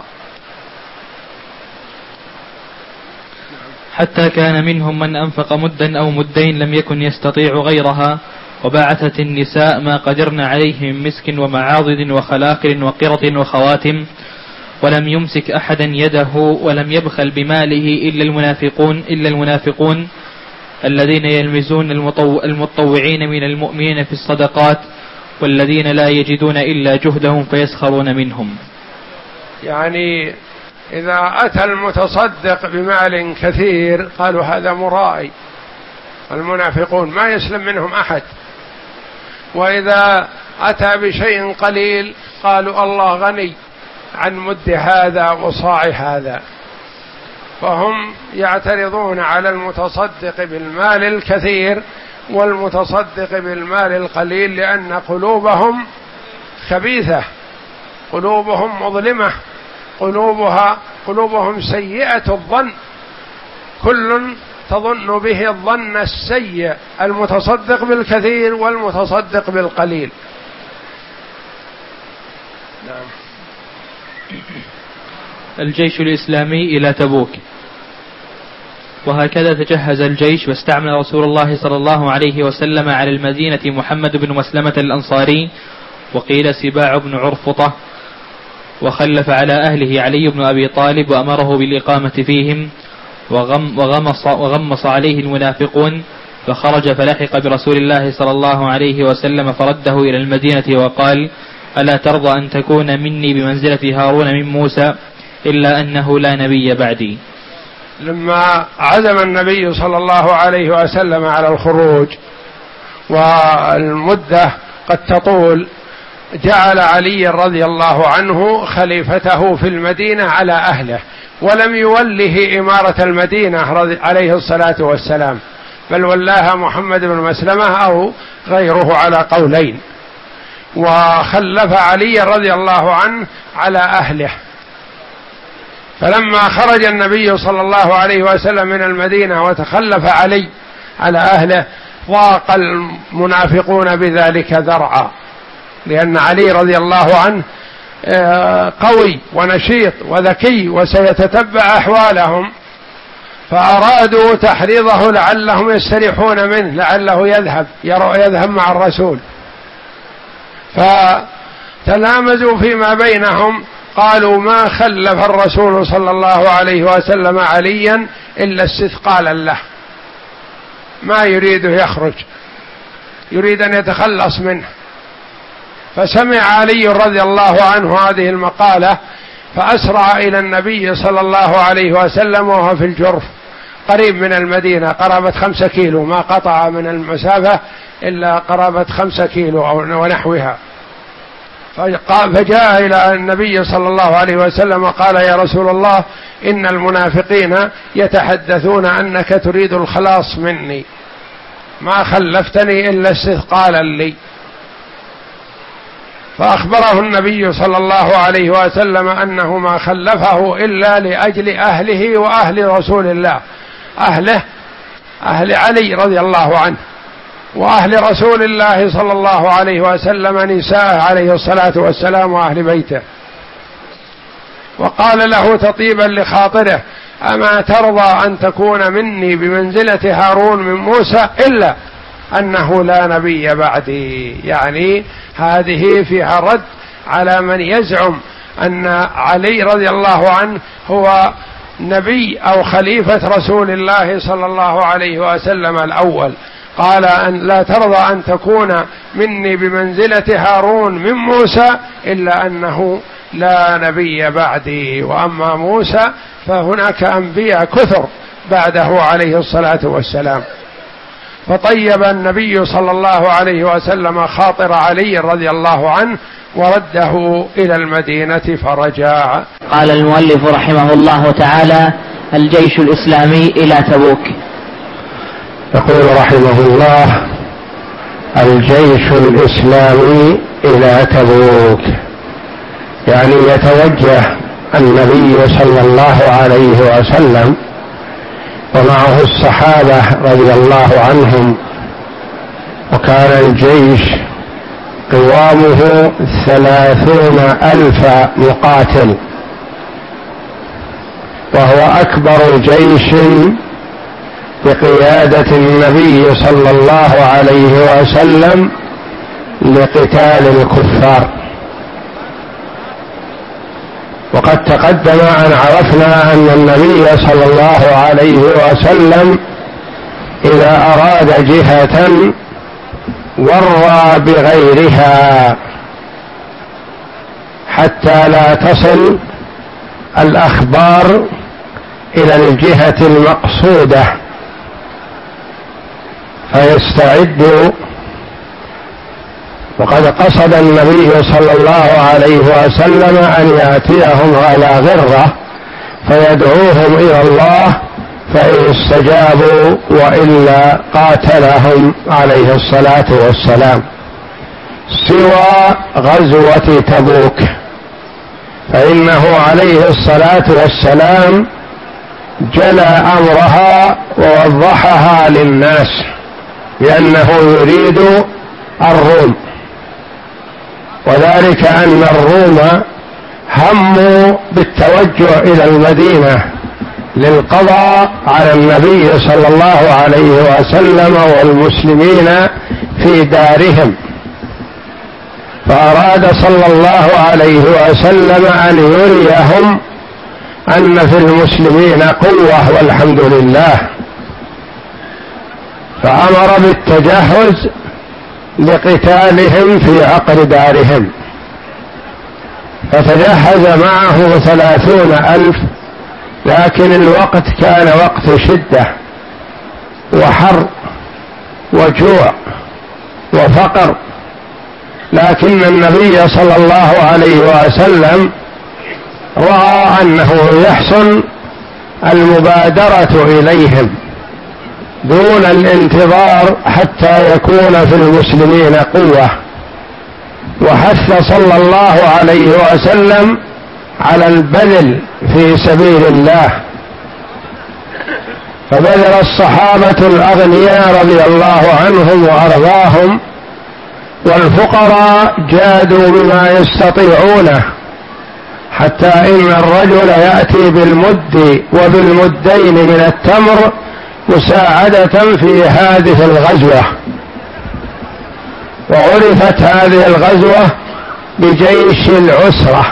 B: حتى كان منهم من أنفق مدا أو مدين لم يكن يستطيع غيرها، وبعثت النساء ما قدرن عليه من مسك ومعاضد وخلاقل وقرط وخواتم، ولم يمسك أحدا يده، ولم يبخل بماله إلا المنافقون إلا المنافقون الذين يلمزون المتطوعين من المؤمنين في الصدقات، والذين لا يجدون إلا جهدهم فيسخرون منهم.
A: يعني إذا أتى المتصدق بمال كثير قالوا هذا مرائي، المنافقون ما يسلم منهم أحد. وإذا أتى بشيء قليل قالوا الله غني عن مد هذا وصاع هذا. فهم يعترضون على المتصدق بالمال الكثير والمتصدق بالمال القليل، لأن قلوبهم خبيثة، قلوبهم مظلمة، قلوبها قلوبهم سيئة الظن، كل تظن به الظن السيء، المتصدق بالكثير والمتصدق بالقليل. نعم.
B: الجيش الإسلامي إلى تبوك. وهكذا تجهز الجيش، واستعمل رسول الله صلى الله عليه وسلم على المدينة محمد بن مسلمة الأنصاري، وقيل سباع بن عرفطة، وخلف على أهله علي بن أبي طالب وأمره بالإقامة فيهم، وغم وغمص, وغمص عليه المنافقون، فخرج فلحق برسول الله صلى الله عليه وسلم فرده إلى المدينة وقال: ألا ترضى أن تكون مني بمنزلة هارون من موسى، إلا أنه لا نبي بعدي.
A: لما عزم النبي صلى الله عليه وسلم على الخروج والمدة قد تطول، جعل علي رضي الله عنه خليفته في المدينة على أهله، ولم يوله إمارة المدينة عليه الصلاة والسلام، بل ولاها محمد بن مسلمة أو غيره على قولين، وخلف علي رضي الله عنه على أهله. فلما خرج النبي صلى الله عليه وسلم من المدينة وتخلف علي على أهله ضاق المنافقون بذلك ذرعا، لأن علي رضي الله عنه قوي ونشيط وذكي وسيتتبع أحوالهم، فأرادوا تحريضه لعلهم يستريحون منه، لعله يذهب يذهب مع الرسول، فتلامزوا فيما بينهم، قالوا ما خلف الرسول صلى الله عليه وسلم عليا إلا استثقالا له، ما يريده يخرج، يريد أن يتخلص منه. فسمع علي رضي الله عنه هذه المقالة فأسرع إلى النبي صلى الله عليه وسلم وهو في الجرف قريب من المدينة، قرابة خمسة كيلو، ما قطع من المسافة إلا قرابة خمسة كيلو أو ونحوها. فجاء إلى النبي صلى الله عليه وسلم وقال يا رسول الله إن المنافقين يتحدثون أنك تريد الخلاص مني، ما خلفتني إلا استثقالا لي. فأخبره النبي صلى الله عليه وسلم أنه ما خلفه إلا لأجل أهله وأهل رسول الله، أهله أهل علي رضي الله عنه وأهل رسول الله صلى الله عليه وسلم نساء عليه الصلاة والسلام وأهل بيته. وقال له تطيبا لخاطره أما ترضى أن تكون مني بمنزلة هارون من موسى إلا أنه لا نبي بعدي، يعني هذه فيها رد على من يزعم أن علي رضي الله عنه هو نبي أو خليفة رسول الله صلى الله عليه وسلم الأول. قال أن لا ترضى أن تكون مني بمنزلة هارون من موسى إلا أنه لا نبي بعدي، وأما موسى فهناك أنبياء كثر بعده عليه الصلاة والسلام. فطيب النبي صلى الله عليه وسلم خاطر علي رضي الله عنه ورده إلى المدينة فرجع.
C: قال المؤلف رحمه الله تعالى: الجيش الإسلامي إلى تبوك.
D: يقول رحمه الله: الجيش الإسلامي إلى تبوك، يعني يتوجه النبي صلى الله عليه وسلم ومعه الصحابة رضي الله عنهم، وكان الجيش قوامه ثلاثون ألف مقاتل، وهو أكبر جيش بقيادة النبي صلى الله عليه وسلم لقتال الكفار. وقد تقدم أن عرفنا أن النبي صلى الله عليه وسلم إذا أراد جهة ورى بغيرها حتى لا تصل الأخبار إلى الجهة المقصودة، فيستعد. وقد قصد النبي صلى الله عليه وسلم أن يأتيهم على غرة فيدعوهم إلى الله، فإن استجابوا وإلا قاتلهم عليه الصلاة والسلام، سوى غزوة تبوك، فإنه عليه الصلاة والسلام جلى أمرها ووضحها للناس، لأنه يريد الروم، وذلك أن الروم هموا بالتوجه إلى المدينة للقضاء على النبي صلى الله عليه وسلم والمسلمين في دارهم، فأراد صلى الله عليه وسلم أن يريهم أن في المسلمين قوة والحمد لله، فأمر بالتجهز لقتالهم في عقر دارهم، فتجهز معه ثلاثون ألف، لكن الوقت كان وقت شدة وحر وجوع وفقر، لكن النبي صلى الله عليه وسلم رأى أنه يحسن المبادرة إليهم دون الانتظار حتى يكون في المسلمين قوة، وحث صلى الله عليه وسلم على البذل في سبيل الله، فبذل الصحابة الأغنياء رضي الله عنهم وأرضاهم، والفقراء جادوا بما يستطيعونه، حتى إن الرجل يأتي بالمد وبالمدين من التمر مساعدة في هذه الغزوة. وعرفت هذه الغزوة بجيش العسرة،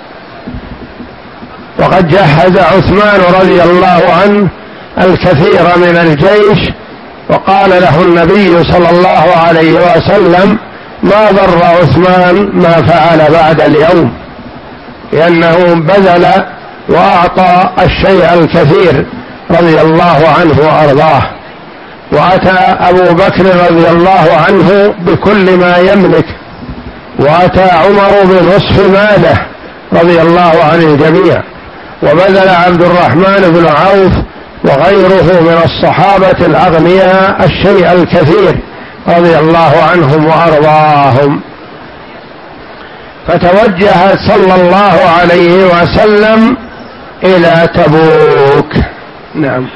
D: وقد جهز عثمان رضي الله عنه الكثير من الجيش، وقال له النبي صلى الله عليه وسلم: ما ضر عثمان ما فعل بعد اليوم، لأنه بذل وأعطى الشيء الكثير رضي الله عنه وأرضاه. وأتى أبو بكر رضي الله عنه بكل ما يملك، وأتى عمر بنصف ماله رضي الله عن الجميع، وبذل عبد الرحمن بن عوف وغيره من الصحابة الأغنياء الشيء الكثير رضي الله عنهم وأرضاهم. فتوجه صلى الله عليه وسلم إلى تبوك. نعم.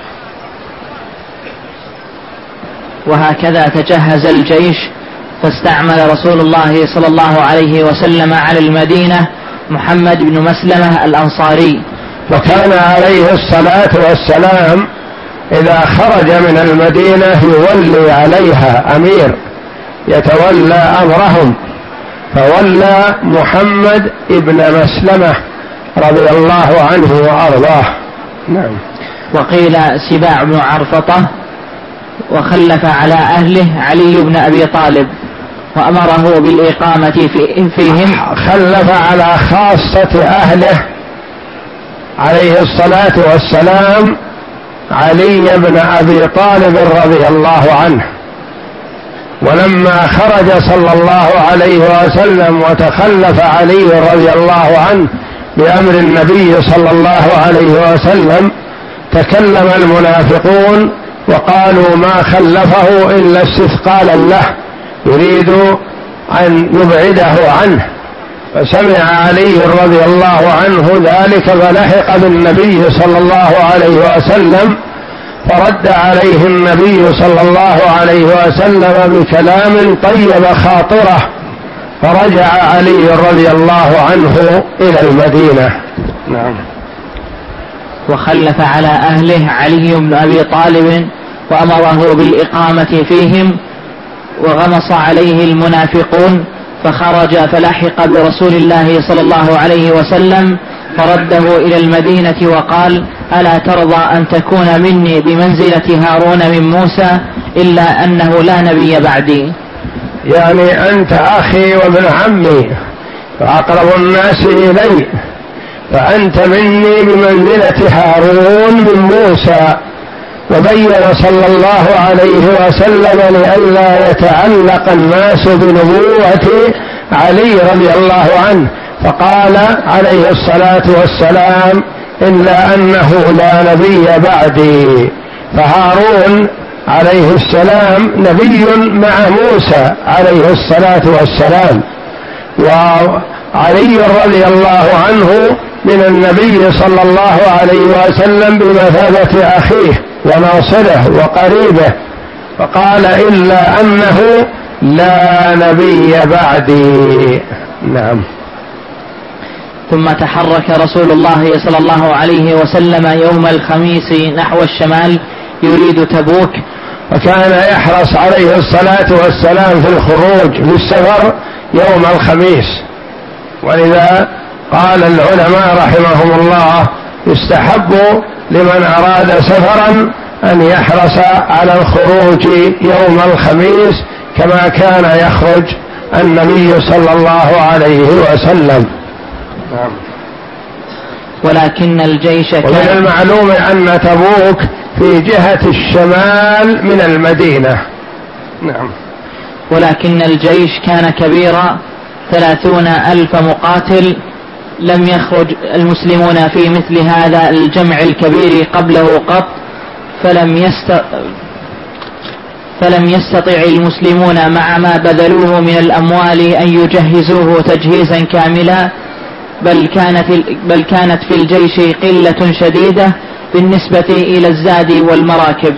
C: وهكذا تجهز الجيش، فاستعمل رسول الله صلى الله عليه وسلم على المدينة محمد بن مسلمة الأنصاري.
D: وكان عليه الصلاة والسلام إذا خرج من المدينة يولي عليها أمير يتولى أمرهم، فولى محمد بن مسلمة رضي الله عنه وأرضاه. نعم.
C: وقيل سباع بن عرفطة، وخلف على أهله علي بن أبي طالب وأمره بالإقامة فيهم.
D: خلف على خاصة أهله عليه الصلاة والسلام علي بن أبي طالب رضي الله عنه. ولما خرج صلى الله عليه وسلم وتخلف علي رضي الله عنه بأمر النبي صلى الله عليه وسلم، تكلم المنافقون وقالوا ما خلفه إلا استثقالا له، يريد أن يبعده عنه. فسمع علي رضي الله عنه ذلك فلحق بالنبي صلى الله عليه وسلم، فرد عليه النبي صلى الله عليه وسلم بكلام طيب خاطره، فرجع علي رضي الله عنه إلى المدينة. نعم.
C: وخلف على أهله علي بن أبي طالب وأمره بالإقامة فيهم، وغمص عليه المنافقون، فخرج فلحق برسول الله صلى الله عليه وسلم، فرده إلى المدينة وقال: ألا ترضى أن تكون مني بمنزلة هارون من موسى، إلا أنه لا نبي بعدي.
D: يعني أنت أخي وابن عمي وأقرب الناس إلي، فأنت مني بمنزلة هارون من موسى. وبين صلى الله عليه وسلم لئلا يتعلق الناس بنبوة علي رضي الله عنه، فقال عليه الصلاة والسلام: إلا أنه لا نبي بعدي. فهارون عليه السلام نبي مع موسى عليه الصلاة والسلام، وعلي رضي الله عنه من النبي صلى الله عليه وسلم بمثابة أخيه وناصره وقريبه، فقال: إلا أنه لا نبي بعدي. نعم.
C: ثم تحرك رسول الله صلى الله عليه وسلم يوم الخميس نحو الشمال يريد تبوك.
D: وكان يحرص عليه الصلاة والسلام في الخروج للسفر يوم الخميس، ولذا قال العلماء رحمهم الله: يستحب لمن أراد سفرا أن يحرص على الخروج يوم الخميس كما كان يخرج النبي صلى الله عليه وسلم. نعم.
C: ولكن الجيش كان،
D: ومن المعلوم أن تبوك في جهة الشمال من المدينة. نعم.
C: ولكن الجيش كان كبيرا، ثلاثون ألف مقاتل، لم يخرج المسلمون في مثل هذا الجمع الكبير قبله قط، فلم يست... فلم يستطع المسلمون مع ما بذلوه من الأموال أن يجهزوه تجهيزا كاملا، بل كانت, بل كانت في الجيش قلة شديدة بالنسبة إلى الزاد والمراكب،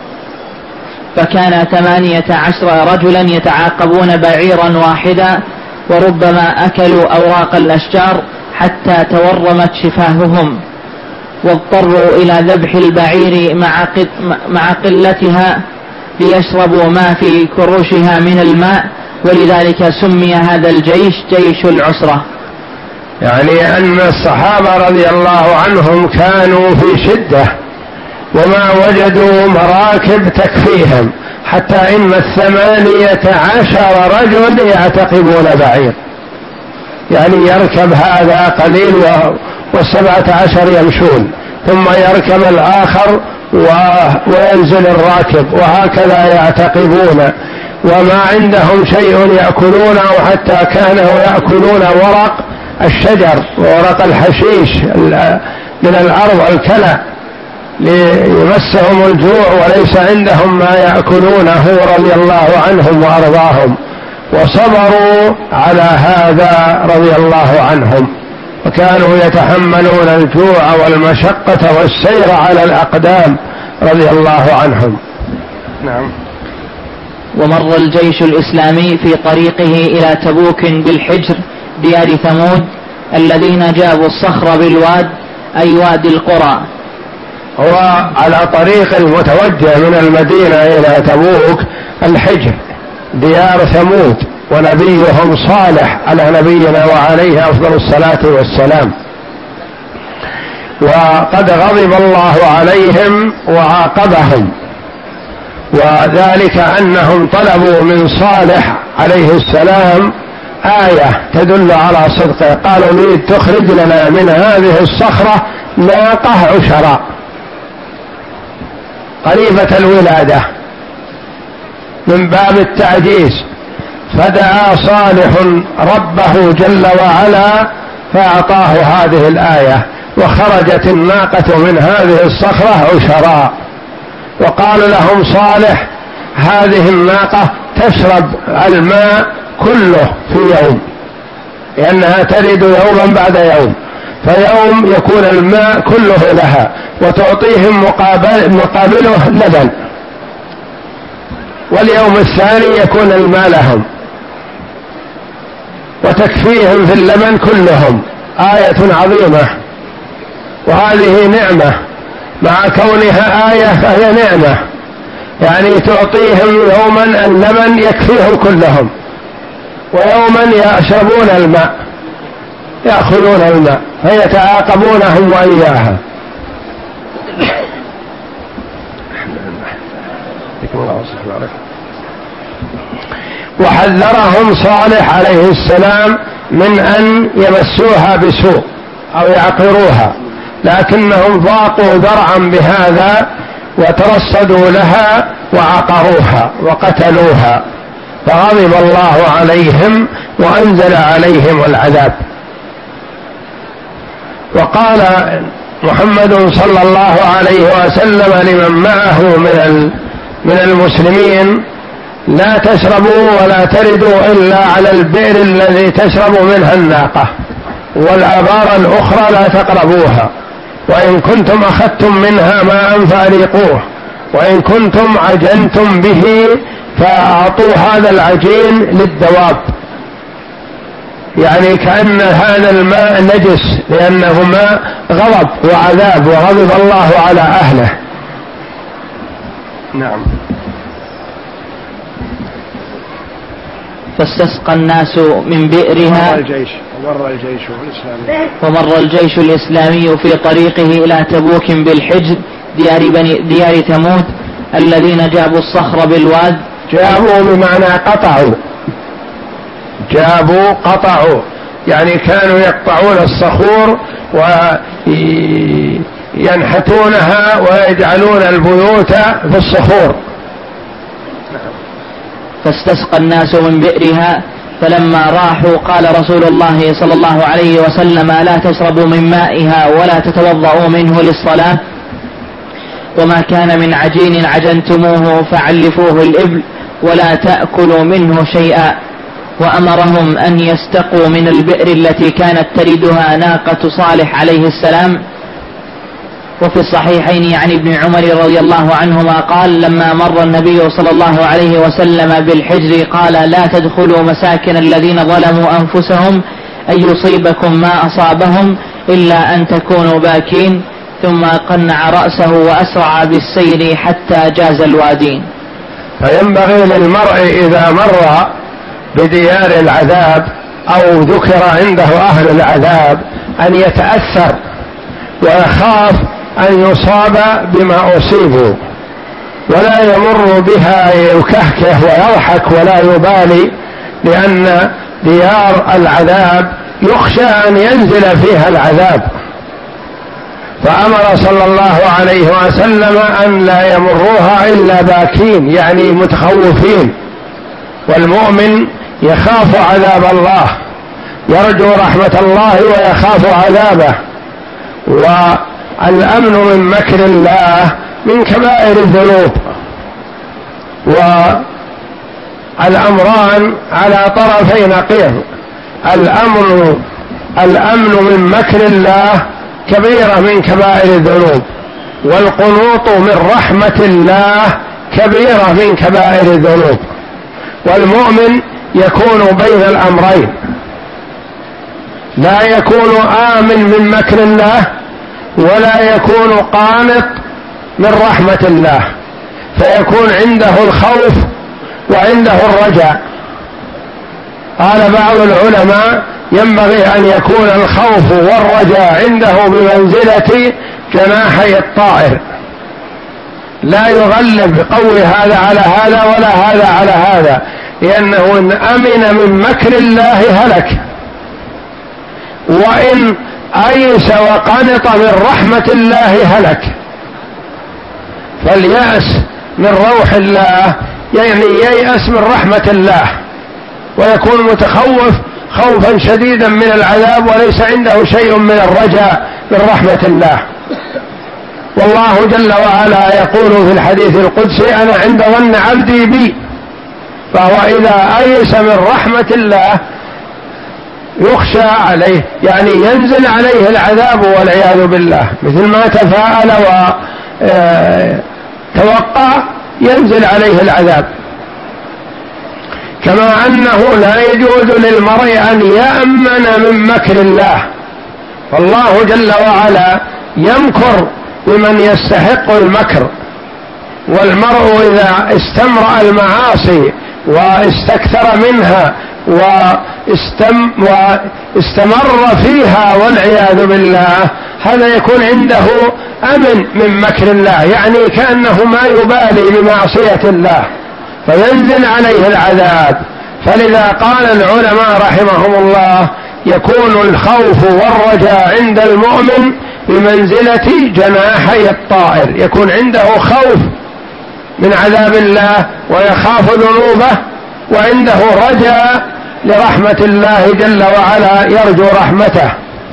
C: فكان ثمانية عشر رجلا يتعاقبون بعيرا واحدا، وربما أكلوا أوراق الأشجار حتى تورمت شفاههم، واضطروا إلى ذبح البعير مع قلتها ليشربوا ما في كروشها من الماء، ولذلك سمي هذا الجيش جيش العسرة.
D: يعني أن الصحابة رضي الله عنهم كانوا في شدة وما وجدوا مراكب تكفيهم، حتى إن الثمانية عشر رجل يعتقبون بعير، يعني يركب هذا قليل والسبعة عشر يمشون، ثم يركب الآخر وينزل الراكب، وهكذا يعتقبون، وما عندهم شيء يأكلونه، حتى كانوا يأكلون ورق الشجر وورق الحشيش من الأرض الكلى ليمسهم الجوع، وليس عندهم ما يأكلونه رضي الله عنهم وأرضاهم، وصبروا على هذا رضي الله عنهم، وكانوا يتحملون الجوع والمشقة والسير على الأقدام رضي الله عنهم. نعم.
C: ومر الجيش الإسلامي في طريقه إلى تبوك بالحجر ديار ثمود الذين جابوا الصخر بالواد، أي وادي القرى.
D: هو على طريق المتوجه من المدينة إلى تبوك الحجر ديار ثمود، ونبيهم صالح على نبينا وعليه أفضل الصلاة والسلام، وقد غضب الله عليهم وعاقبهم، وذلك أنهم طلبوا من صالح عليه السلام آية تدل على صدقه، قالوا نريد تخرج لنا من هذه الصخرة ناقة عشراء قريبة الولادة من باب التعجيز، فدعا صالح ربه جل وعلا فأعطاه هذه الآية، وخرجت الناقة من هذه الصخرة عشراء، وقال لهم صالح هذه الناقة تشرب الماء كله في يوم، لأنها ترد يوما بعد يوم، فيوم يكون الماء كله لها، وتعطيهم مقابل مقابله لبن، واليوم الثاني يكون الماء لهم، وتكفيهم في اللبن كلهم. آية عظيمة، وهذه نعمة، مع كونها آية فهي نعمة، يعني تعطيهم يوما اللبن يكفيهم كلهم، ويوما يشربون الماء يأخذون الماء فيتعاقبونهم وإياها. وحذرهم صالح عليه السلام من أن يمسوها بسوء أو يعقروها، لكنهم ضاقوا ذرعا بهذا وترصدوا لها وعقروها وقتلوها، فغضب الله عليهم وأنزل عليهم العذاب. وقال محمد صلى الله عليه وسلم لمن معه من من المسلمين لا تشربوا ولا تردوا إلا على البئر الذي تشرب منها الناقة، والآبار الأخرى لا تقربوها، وإن كنتم أخذتم منها ماء فأريقوه، وإن كنتم عجنتم به فأعطوا هذا العجين للدواب، يعني كأن هذا الماء نجس، لأنه ماء غضب وعذاب، وغضب الله على أهله. نعم.
C: فاستسقى الناس من بئرها.
D: ومر الجيش ومر الجيش الإسلامي
C: ومر الجيش الإسلامي في طريقه إلى تبوك بالحجر ديار بني ديار ثمود الذين جابوا الصخر بالواد.
D: جابوا بمعنى قطعوا، جابوا قطعوا، يعني كانوا يقطعون الصخور وينحتونها ويجعلون البيوت في الصخور.
C: فاستسقى الناس من بئرها، فلما راحوا قال رسول الله صلى الله عليه وسلم لا تشربوا من مائها ولا تتوضؤوا منه للصلاة، وما كان من عجين عجنتموه فعلفوه الإبل ولا تأكلوا منه شيئا. وأمرهم أن يستقوا من البئر التي كانت تردها ناقة صالح عليه السلام. وفي الصحيحين عن ابن عمر رضي الله عنهما قال: لما مر النبي صلى الله عليه وسلم بالحجر قال: لا تدخلوا مساكن الذين ظلموا أنفسهم أن يصيبكم ما أصابهم إلا أن تكونوا باكين. ثم قنع رأسه وأسرع بالسير حتى جاز الوادين.
D: فينبغي للمرء إذا مر بديار العذاب أو ذكر عنده أهل العذاب أن يتأثر ويخاف أن يصاب بما أصيبوا، ولا يمر بها يكهكه ويضحك ولا يبالي، لأن ديار العذاب يخشى أن ينزل فيها العذاب. فأمر صلى الله عليه وسلم أن لا يمروها إلا باكين، يعني متخوفين. والمؤمن يخاف عذاب الله، يرجو رحمة الله ويخاف عذابه. والأمن من مكر الله من كبائر الذنوب، والأمران على طرفي نقيض. الأمن الأمن من مكر الله كبيرة من كبائر الذنوب، والقنوط من رحمة الله كبيرة من كبائر الذنوب. والمؤمن يكون بين الأمرين، لا يكون آمن من مكر الله ولا يكون قانط من رحمة الله، فيكون عنده الخوف وعنده الرجاء. قال بعض العلماء: ينبغي أن يكون الخوف والرجاء عنده بمنزلة جناحي الطائر، لا يغلب قوي هذا على هذا ولا هذا على هذا، لأنه إن أمن من مكر الله هلك، وإن أيس وقنط من رحمة الله هلك. فاليأس من روح الله يعني ييأس من رحمة الله، ويكون متخوف خوفا شديدا من العذاب وليس عنده شيء من الرجاء من رحمة الله. والله جل وعلا يقول في الحديث القدسي: أنا عند ظن عبدي بي. فهو إذا أيس من رحمة الله يخشى عليه، يعني ينزل عليه العذاب والعياذ بالله، مثل ما تفاءل وتوقع ينزل عليه العذاب. كما أنه لا يجوز للمرء أن يأمن من مكر الله، فالله جل وعلا يمكر بمن يستحق المكر. والمرء إذا استمرأ المعاصي واستكثر منها واستم واستمر فيها والعياذ بالله، هذا يكون عنده أمن من مكر الله، يعني كأنه ما يبالي بمعصية الله فينزل عليه العذاب. فلذا قال العلماء رحمهم الله: يكون الخوف والرجاء عند المؤمن بمنزلة جناحي الطائر، يكون عنده خوف من عذاب الله ويخاف ذنوبه، وعنده رجاء لرحمة الله جل وعلا يرجو رحمته.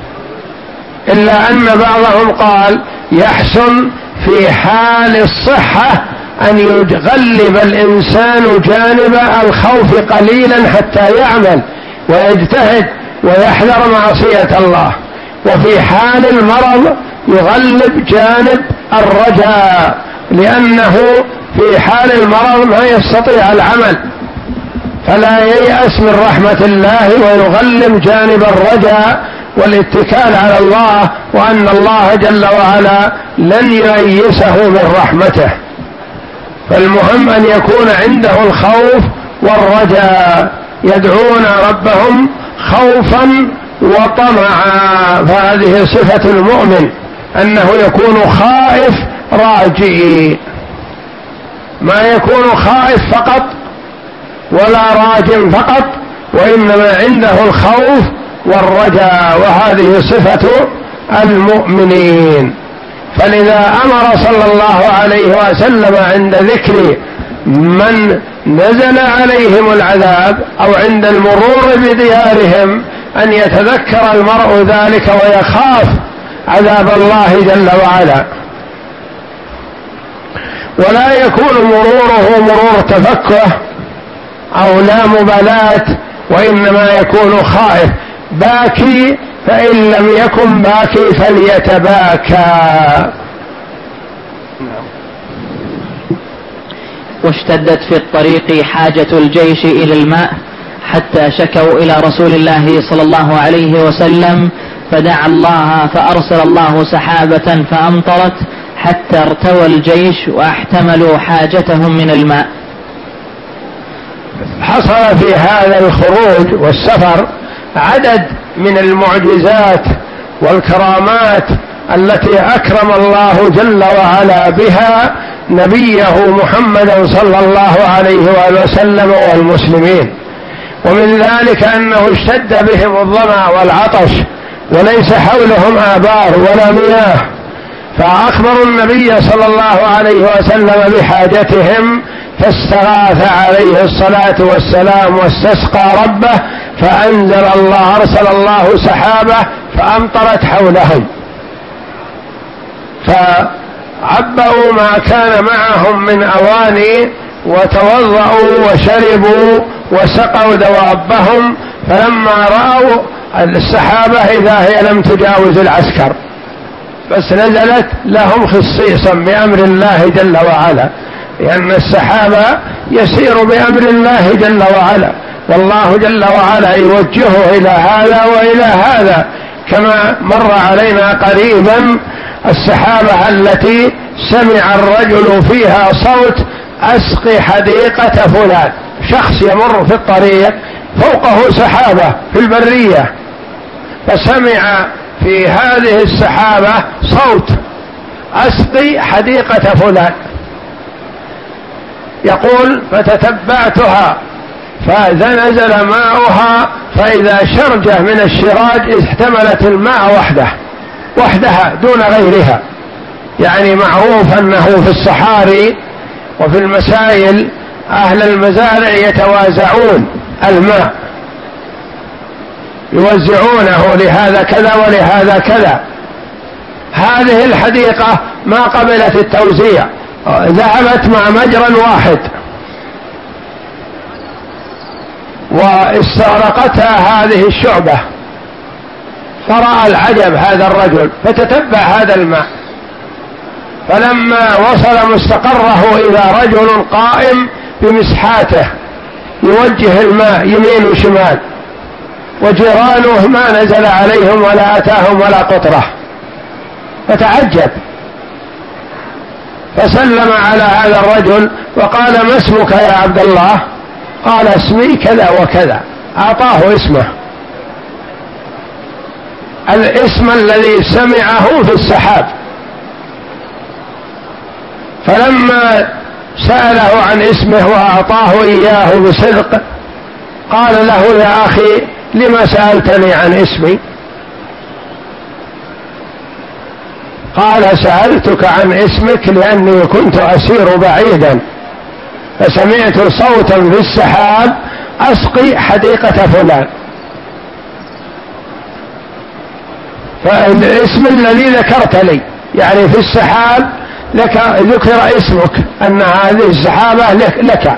D: إلا أن بعضهم قال: يحسن في حال الصحة أن يغلب الإنسان جانب الخوف قليلا حتى يعمل ويجتهد ويحذر معصية الله، وفي حال المرض يغلب جانب الرجاء، لأنه في حال المرض ما يستطيع العمل، فلا ييأس من رحمة الله ويغلب جانب الرجاء والاتكال على الله، وأن الله جل وعلا لن ييسه من رحمته. فالمهم أن يكون عنده الخوف والرجاء، يدعون ربهم خوفا وطمعا. فهذه صفة المؤمن، أنه يكون خائف راجي، ما يكون خائف فقط ولا راج فقط، وإنما عنده الخوف والرجاء، وهذه صفة المؤمنين. فلذا أمر صلى الله عليه وسلم عند ذكر من نزل عليهم العذاب أو عند المرور بديارهم أن يتذكر المرء ذلك ويخاف عذاب الله جل وعلا، ولا يكون مروره مرور تفكه أو لا مبالاة وإنما يكون خائف باكي، فإن لم يكن باكي فليتباكى.
C: واشتدت في الطريق حاجة الجيش إلى الماء حتى شكوا إلى رسول الله صلى الله عليه وسلم، فدعا الله فأرسل الله سحابة فأمطرت حتى ارتوى الجيش واحتملوا حاجتهم من الماء.
D: حصل في هذا الخروج والسفر عدد من المعجزات والكرامات التي أكرم الله جل وعلا بها نبيه محمدا صلى الله عليه وآله وسلم والمسلمين. ومن ذلك أنه اشتد بهم الظمأ والعطش وليس حولهم آبار ولا مياه، فأخبروا النبي صلى الله عليه وسلم بحاجتهم فاستغاث عليه الصلاة والسلام واستسقى ربه، فأنزل الله أرسل الله سحابة فأمطرت حولهم، فعبأوا ما كان معهم من أواني وتوضأوا وشربوا وسقوا دوابهم، فلما رأوا السحابة إذا هي لم تجاوز العسكر، بس نزلت لهم خصيصا بأمر الله جل وعلا، لأن السحابة يسير بأمر الله جل وعلا، والله جل وعلا يوجهه إلى هذا وإلى هذا، كما مر علينا قريبا السحابة التي سمع الرجل فيها صوت أسقي حديقة فلان، شخص يمر في الطريق فوقه سحابة في البرية، فسمع في هذه السحابة صوت أسقي حديقة فلان، يقول فتتبعتها فإذا نزل ماؤها فإذا شرجة من الشراج احتملت الماء وحده وحدها دون غيرها. يعني معروف أنه في الصحاري وفي المسائل أهل المزارع يتوازعون الماء، يوزعونه لهذا كذا ولهذا كذا. هذه الحديقة ما قبلت التوزيع، ذهبت مع مجرى واحد واستغرقتها هذه الشعبة، فرأى العجب هذا الرجل فتتبع هذا الماء، فلما وصل مستقره إذا رجل قائم بمسحاته يوجه الماء يمين وشمال، وجيرانه ما نزل عليهم ولا أتاهم ولا قطرة، فتعجب فسلم على هذا الرجل وقال ما اسمك يا عبد الله؟ قال اسمي كذا وكذا، أعطاه اسمه، الاسم الذي سمعه في السحاب. فلما سأله عن اسمه وأعطاه إياه بصدق قال له يا أخي لما سألتني عن اسمي؟ قال سألتك عن اسمك لأني كنت أسير بعيدا فسمعت صوتا في السحاب أسقي حديقة فلان، فالاسم الذي ذكرت لي يعني في السحاب لك ذكر اسمك أن هذه السحابة لك،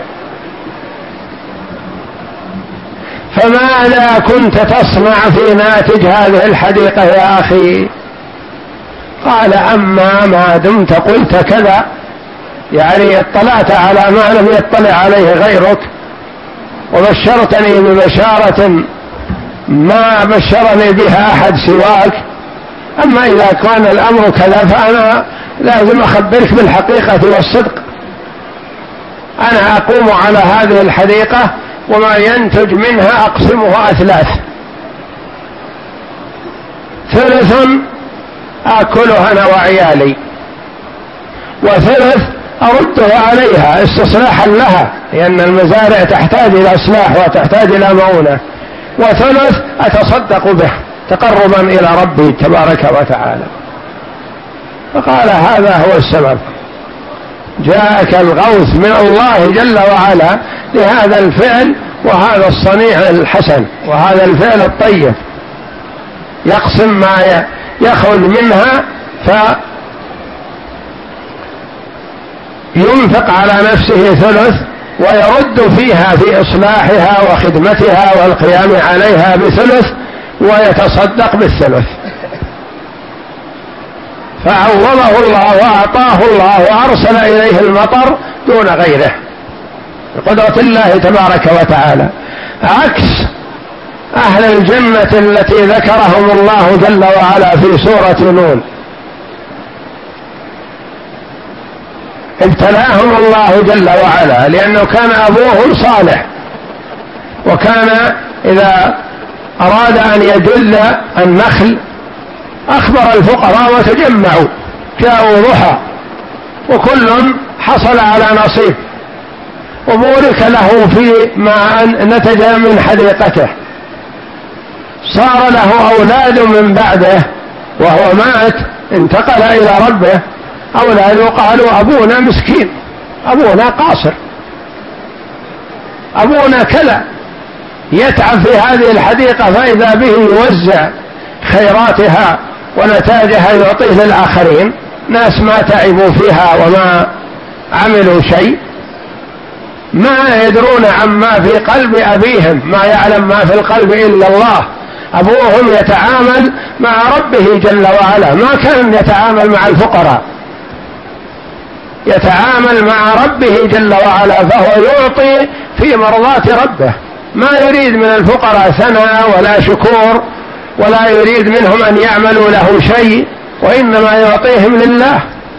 D: فماذا كنت تصنع في ناتج هذه الحديقة يا أخي؟ قال أما ما دمت قلت كذا، يعني اطلعت على ما لم يطلع عليه غيرك وبشرتني ببشارة ما بشرني بها أحد سواك، أما إذا كان الأمر كذا فأنا لازم أخبرك بالحقيقة والصدق. أنا أقوم على هذه الحديقة وما ينتج منها أقسمها أثلاث، ثلث آكله أنا وعيالي، وثلث أرده عليها استصلاحا لها لأن المزارع تحتاج إلى إصلاح وتحتاج إلى مؤونة، وثلث أتصدق به تقربا إلى ربي تبارك وتعالى. فقال هذا هو السبب، جاءك الغوث من الله جل وعلا لهذا الفعل وهذا الصنيع الحسن وهذا الفعل الطيب، يقسم ما يخرج منها فينفق على نفسه ثلث
A: ويرد فيها في إصلاحها وخدمتها والقيام عليها بثلث ويتصدق بالثلث. فعوضه الله وأعطاه الله وأرسل إليه المطر دون غيره بقدرة الله تبارك وتعالى، عكس أهل الجنة التي ذكرهم الله جل وعلا في سورة نون. ابتلاهم الله جل وعلا لأنه كان أبوهم صالح، وكان إذا أراد أن يجل النخل أخبر الفقراء وتجمعوا جاءوا ضحى وكل حصل على نصيب، وبورك له في ما نتج من حديقته، صار له أولاد من بعده وهو مات انتقل إلى ربه، أولاده قالوا أبونا مسكين، أبونا قاصر، أبونا كلا، يتعب في هذه الحديقة فإذا به يوزع خيراتها ونتاجها يعطيه للآخرين، ناس ما تعبوا فيها وما عملوا شيء، ما يدرون عما في قلب أبيهم، ما يعلم ما في القلب إلا الله. أبوهم يتعامل مع ربه جل وعلا، ما كان يتعامل مع الفقراء، يتعامل مع ربه جل وعلا، فهو يعطي في مرضاة ربه، ما يريد من الفقراء ثناء ولا شكور، ولا يريد منهم أن يعملوا له شيء، وإنما يعطيهم لله.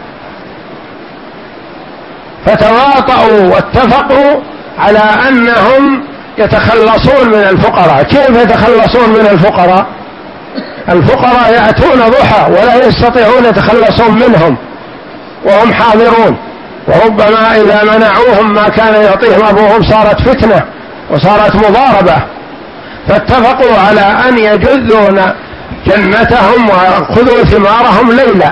A: فتواطؤوا واتفقوا على أنهم يتخلصون من الفقراء. كيف يتخلصون من الفقراء؟ الفقراء يأتون ضحى ولا يستطيعون يتخلصون منهم وهم حاضرون، وربما إذا منعوهم ما كان يعطيهم أبوهم صارت فتنة وصارت مضاربة، فاتفقوا على أن يجذون جنتهم ويأخذوا ثمارهم ليلا،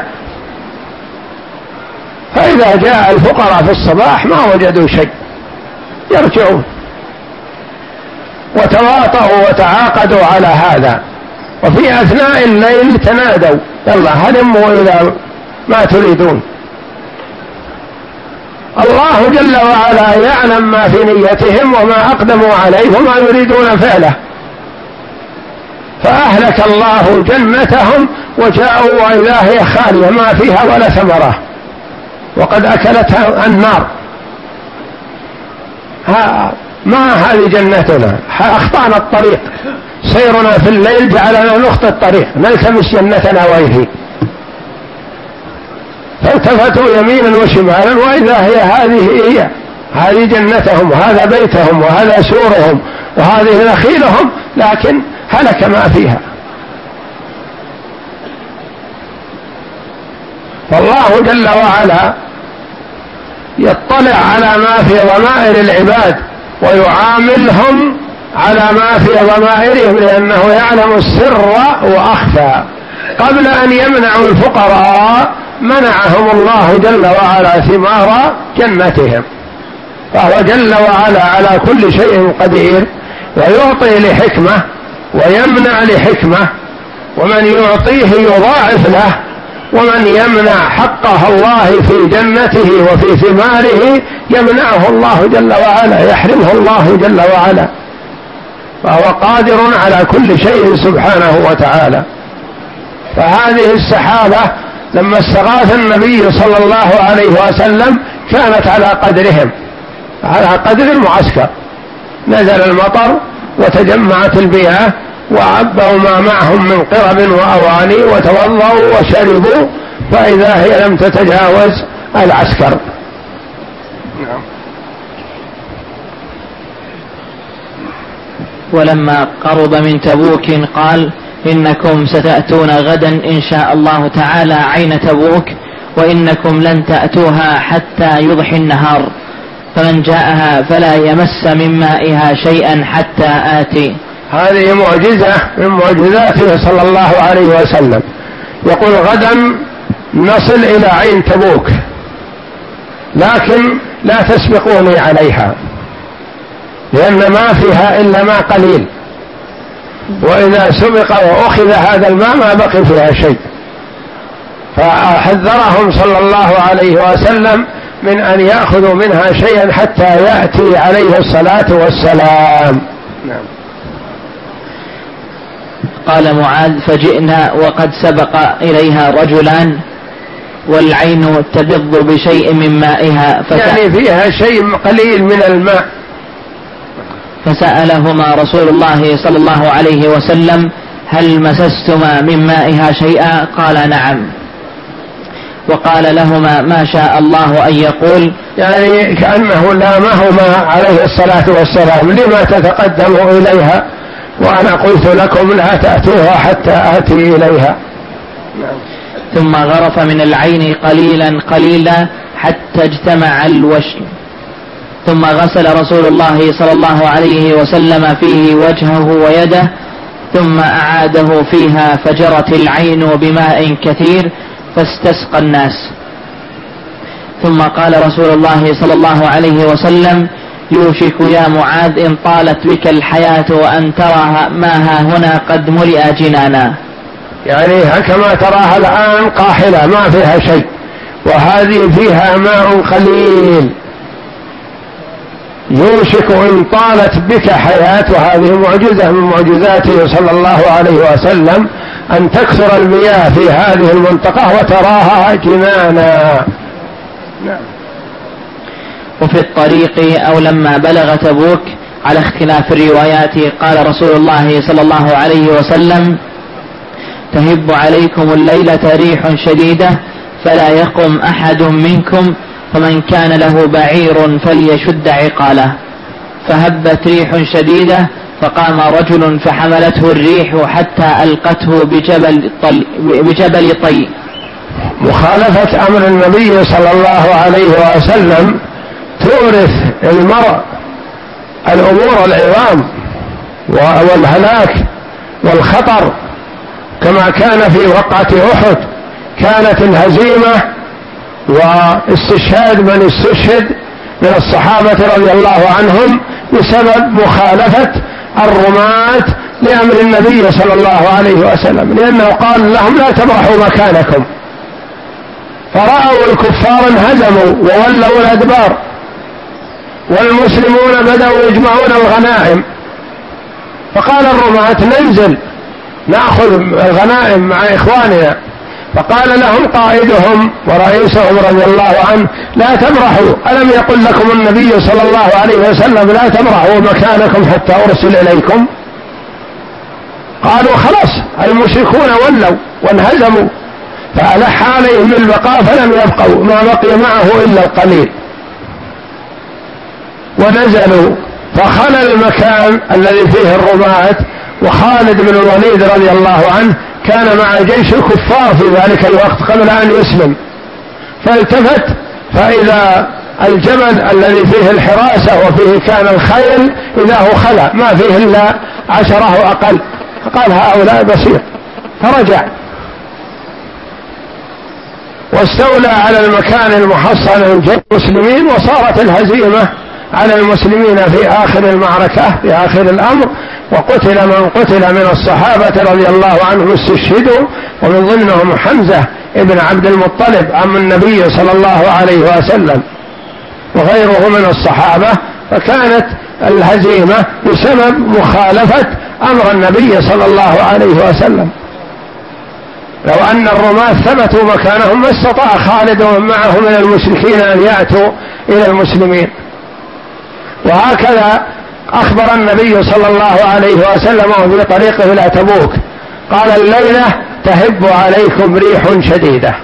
A: فإذا جاء الفقراء في الصباح ما وجدوا شيء يرجعون. وتواطؤوا وتعاقدوا على هذا، وفي أثناء الليل تنادوا يلا هلموا إلى ما تريدون. الله جل وعلا يعلم ما في نيتهم وما أقدموا عليه وما يريدون فعله، فأهلك الله جنتهم وجاءوا وإذا هي خالية ما فيها ولا ثمرة وقد أكلتها النار. ها ما هذه جنتنا، أخطأنا الطريق، سيرنا في الليل جعلنا نخطئ الطريق نلتمس جنتنا ويهي، فالتفتوا يمينا وشمالا وإذا هي هذه هي هذه جنتهم وهذا بيتهم وهذا سورهم وهذه نخيلهم، لكن هلك ما فيها. فالله جل وعلا يطلع على ما في ضمائر العباد ويعاملهم على ما في ضمائرهم، لأنه يعلم السر وأخفى. قبل أن يمنعوا الفقراء منعهم الله جل وعلا ثمار جنتهم، فهو جل وعلا على كل شيء قدير، ويعطي لحكمة ويمنع لحكمة، ومن يعطيه يضاعف له، ومن يمنع حقه الله في جنته وفي ثماره يمنعه الله جل وعلا، يحرمه الله جل وعلا، فهو قادر على كل شيء سبحانه وتعالى. فهذه السحابة لما استغاث النبي صلى الله عليه وسلم كانت على قدرهم، على قدر المعسكر، نزل المطر وتجمعت المياه وعبوا ما معهم من قرب وأواني وتوضأوا وشربوا، فإذا هي لم تتجاوز العسكر. نعم.
C: ولما قرب من تبوك قال إنكم ستأتون غدا إن شاء الله تعالى عين تبوك، وإنكم لن تأتوها حتى يضحي النهار، فمن جاءها فلا يمس من مائها شيئا حتى آتي.
A: هذه معجزة من معجزاته صلى الله عليه وسلم. يقول غدا نصل إلى عين تبوك، لكن لا تسبقوني عليها، لأن ما فيها إلا ماء قليل، وإذا سبق وأخذ هذا الماء ما بقي فيها شيء. فحذرهم صلى الله عليه وسلم من أن يأخذوا منها شيئا حتى يأتي عليه الصلاة والسلام. نعم.
C: قال معاذ: فجئنا وقد سبق إليها رجلان والعين تبض بشيء من مائها،
A: يعني فيها شيء قليل من الماء.
C: فسألهما رسول الله صلى الله عليه وسلم: هل مسستما من مائها شيئا؟ قال: نعم. وقال لهما ما شاء الله أن يقول،
A: يعني كأنه لامهما عليه الصلاة والسلام: لما تتقدموا إليها وأنا قلت لكم لا تأتوها حتى آتي إليها.
C: ثم غرف من العين قليلا قليلا حتى اجتمع الوشي، ثم غسل رسول الله صلى الله عليه وسلم فيه وجهه ويده، ثم أعاده فيها فجرت العين بماء كثير فاستسقى الناس. ثم قال رسول الله صلى الله عليه وسلم: يوشك يا معاذ إن طالت بك الحياة وأن ترى ما ها هنا قد ملئ جنانا.
A: يعني كما تراها الآن قاحلة ما فيها شيء، وهذه فيها ماء قليل. يوشك إن طالت بك حياة، وهذه معجزة من معجزاته صلى الله عليه وسلم أن تكثر المياه في هذه المنطقة وتراها جنانا. نعم.
C: وفي الطريق أو لما بلغ تبوك على اختلاف الروايات قال رسول الله صلى الله عليه وسلم: تهب عليكم الليلة ريح شديدة فلا يقم أحد منكم، فمن كان له بعير فليشد عقاله. فهبت ريح شديدة فقام رجل فحملته الريح حتى ألقته بجبل طي, بجبل طي.
A: مخالفة أمر النبي صلى الله عليه وسلم تورث المرء الأمور العظام والهلاك والخطر، كما كان في وقعة أحد. كانت الهزيمة واستشهاد من استشهد من الصحابة رضي الله عنهم بسبب مخالفة الرماة لأمر النبي صلى الله عليه وسلم، لأنه قال لهم لا تبرحوا مكانكم، فرأوا الكفار انهزموا وولوا الأدبار، والمسلمون بدأوا يجمعون الغنائم، فقال الرماة ننزل نأخذ الغنائم مع إخواننا. فقال لهم قائدهم ورئيسهم رضي الله عنه لا تبرحوا، ألم يقل لكم النبي صلى الله عليه وسلم لا تبرحوا مكانكم حتى أرسل إليكم؟ قالوا خلاص المشركون ولوا وانهزموا، فألح عليهم البقاء فلم يبقوا، ما بقي معه إلا القليل. ونزلوا فخلى المكان الذي فيه الرماة، وخالد بن الوليد رضي الله عنه كان مع جيش الكفار في ذلك الوقت قبل أن يسلم، فالتفت فإذا الجبل الذي فيه الحراسة وفيه كان الخيل إذا هو خلى ما فيه إلا عشرة أو أقل، فقال هؤلاء بسيط، فرجع واستولى على المكان المحصن من جيش المسلمين، وصارت الهزيمة على المسلمين في آخر المعركة في آخر الأمر، وقتل من قتل من الصحابة رضي الله عنهم استشهدوا، ومن ضمنهم حمزة ابن عبد المطلب عم النبي صلى الله عليه وسلم وغيره من الصحابة. فكانت الهزيمة بسبب مخالفة أمر النبي صلى الله عليه وسلم. لو أن الرماة ثبتوا مكانهم ما استطاع خالد ومن معه من المشركين أن يأتوا إلى المسلمين. وهكذا أخبر النبي صلى الله عليه وسلم في طريقه إلى تبوك قال الليلة تهب عليكم ريح شديدة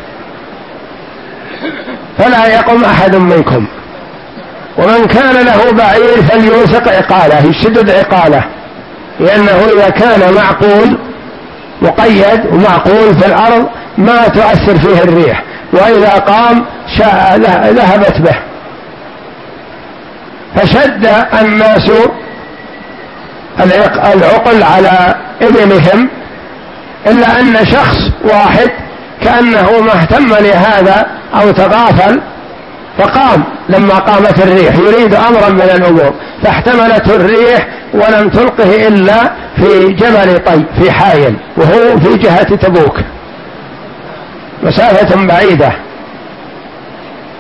A: فلا يقم أحد منكم، ومن كان له بعير فليوثق عقاله، يشدد عقاله، لأنه إذا كان معقول مقيد ومعقول في الأرض ما تؤثر فيه الريح، وإذا قام ذهبت به. فشد الناس العقل على ابنهم، إلا أن شخص واحد كأنه ما اهتم لهذا أو تغافل فقام لما قامت الريح يريد أمرا من الأمور، فاحتملته الريح ولم تلقه إلا في جبل طي في حائل، وهو في جهة تبوك مسافة بعيدة.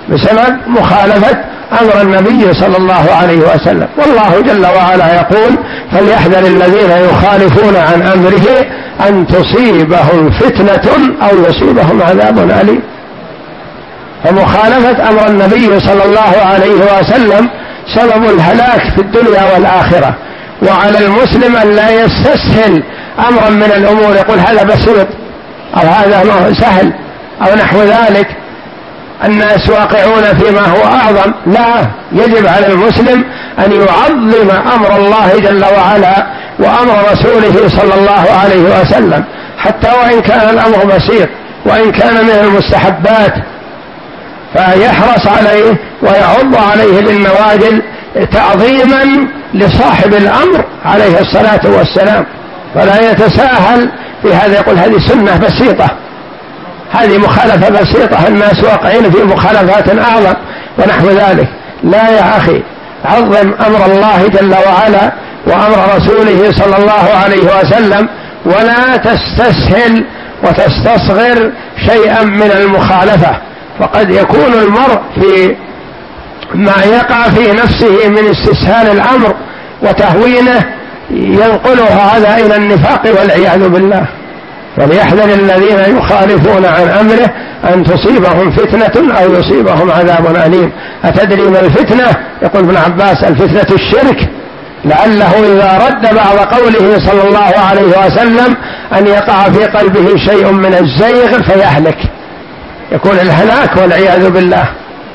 D: بسبب مخالفة أمر النبي صلى الله عليه وسلم. والله جل وعلا يقول: فليحذر الذين يخالفون عن أمره أن تصيبهم فتنة أو يصيبهم عذاب أليم. فمخالفة أمر النبي صلى الله عليه وسلم سبب الهلاك في الدنيا والآخرة، وعلى المسلم أن لا يستسهل أمرا من الأمور يقول هذا بسيط أو هذا سهل أو نحو ذلك، الناس واقعون فيما هو أعظم. لا، يجب على المسلم أن يعظم أمر الله جل وعلا وأمر رسوله صلى الله عليه وسلم، حتى وإن كان الأمر بسيط وإن كان من المستحبات، فيحرص عليه ويعض عليه بالنواجذ تعظيما لصاحب الأمر عليه الصلاة والسلام، فلا يتساهل في هذا، يقول هذه سنة بسيطة، هذه مخالفة بسيطة، الناس واقعين في مخالفات أعظم ونحو ذلك. لا يا أخي، عظم أمر الله جل وعلا وأمر رسوله صلى الله عليه وسلم، ولا تستسهل وتستصغر شيئا من المخالفة، فقد يكون المرء في ما يقع في نفسه من استسهال الأمر وتهوينه ينقله هذا إلى النفاق والعياذ بالله. فليحذر الذين يخالفون عن أمره أن تصيبهم فتنة أو يصيبهم عذاب أليم. أتدري ما الفتنة؟ يقول ابن عباس: الفتنة الشرك، لعله إذا رد بعض قوله صلى الله عليه وسلم أن يقع في قلبه شيء من الزيغ فيهلك، يكون الهلاك والعياذ بالله.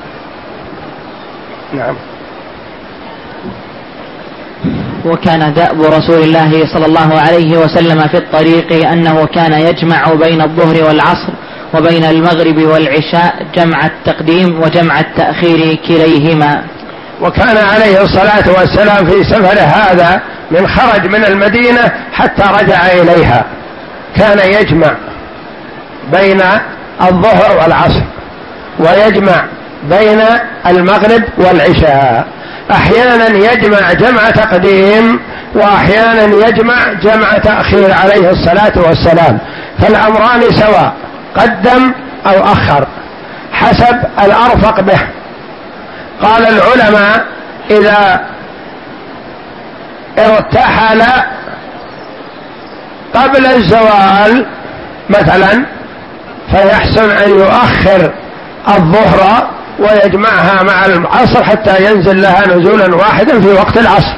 D: نعم.
C: وكان دأب رسول الله صلى الله عليه وسلم في الطريق أنه كان يجمع بين الظهر والعصر وبين المغرب والعشاء، جمع التقديم وجمع التأخير كليهما.
D: وكان عليه الصلاة والسلام في سفر هذا من خرج من المدينة حتى رجع إليها كان يجمع بين الظهر والعصر ويجمع بين المغرب والعشاء، أحيانا يجمع جمع تقديم وأحيانا يجمع جمع تأخير عليه الصلاة والسلام، فالأمران سواء، قدم أو أخر حسب الأرفق به. قال العلماء: إذا ارتحل قبل الزوال مثلا فيحسن أن يؤخر الظهر ويجمعها مع العصر حتى ينزل لها نزولا واحدا في وقت العصر.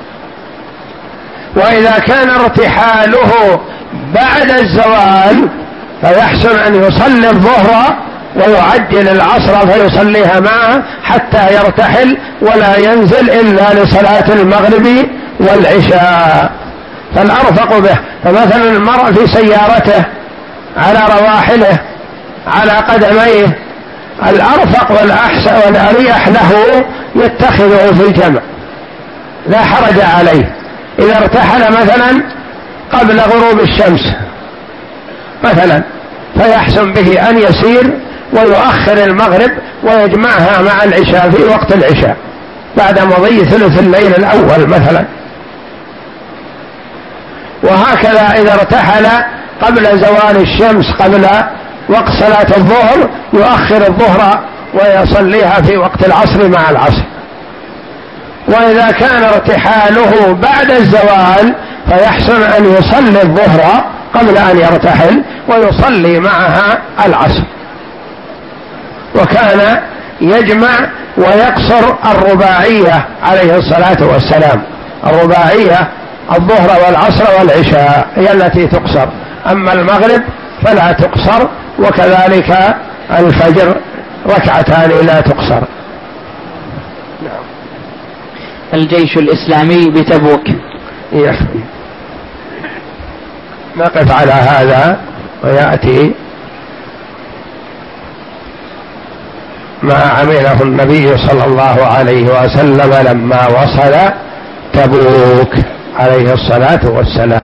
D: وإذا كان ارتحاله بعد الزوال فيحسن أن يصلي الظهر ويعجل العصر فيصليها معه حتى يرتحل ولا ينزل إلا لصلاة المغرب والعشاء، فالأرفق به. فمثلا المرء في سيارته على رواحله على قدميه، الأرفق والأحسن والأريح له يتخذه في الجمع، لا حرج عليه. إذا ارتحل مثلا قبل غروب الشمس مثلا فيحسن به أن يسير ويؤخر المغرب ويجمعها مع العشاء في وقت العشاء بعد مضي ثلث الليل الأول مثلا. وهكذا إذا ارتحل قبل زوال الشمس قبل وقت صلاة الظهر يؤخر الظهر ويصليها في وقت العصر مع العصر. وإذا كان ارتحاله بعد الزوال فيحسن أن يصلي الظهر قبل أن يرتحل ويصلي معها العصر. وكان يجمع ويقصر الرباعية عليه الصلاة والسلام، الرباعية الظهر والعصر والعشاء هي التي تقصر، أما المغرب فلا تقصر، وكذلك الفجر ركعتان لا تقصر.
C: نعم. الجيش الإسلامي بتبوك.
D: يكفي، نقف على هذا ويأتي ما عمله النبي صلى الله عليه وسلم لما وصل تبوك عليه الصلاة والسلام.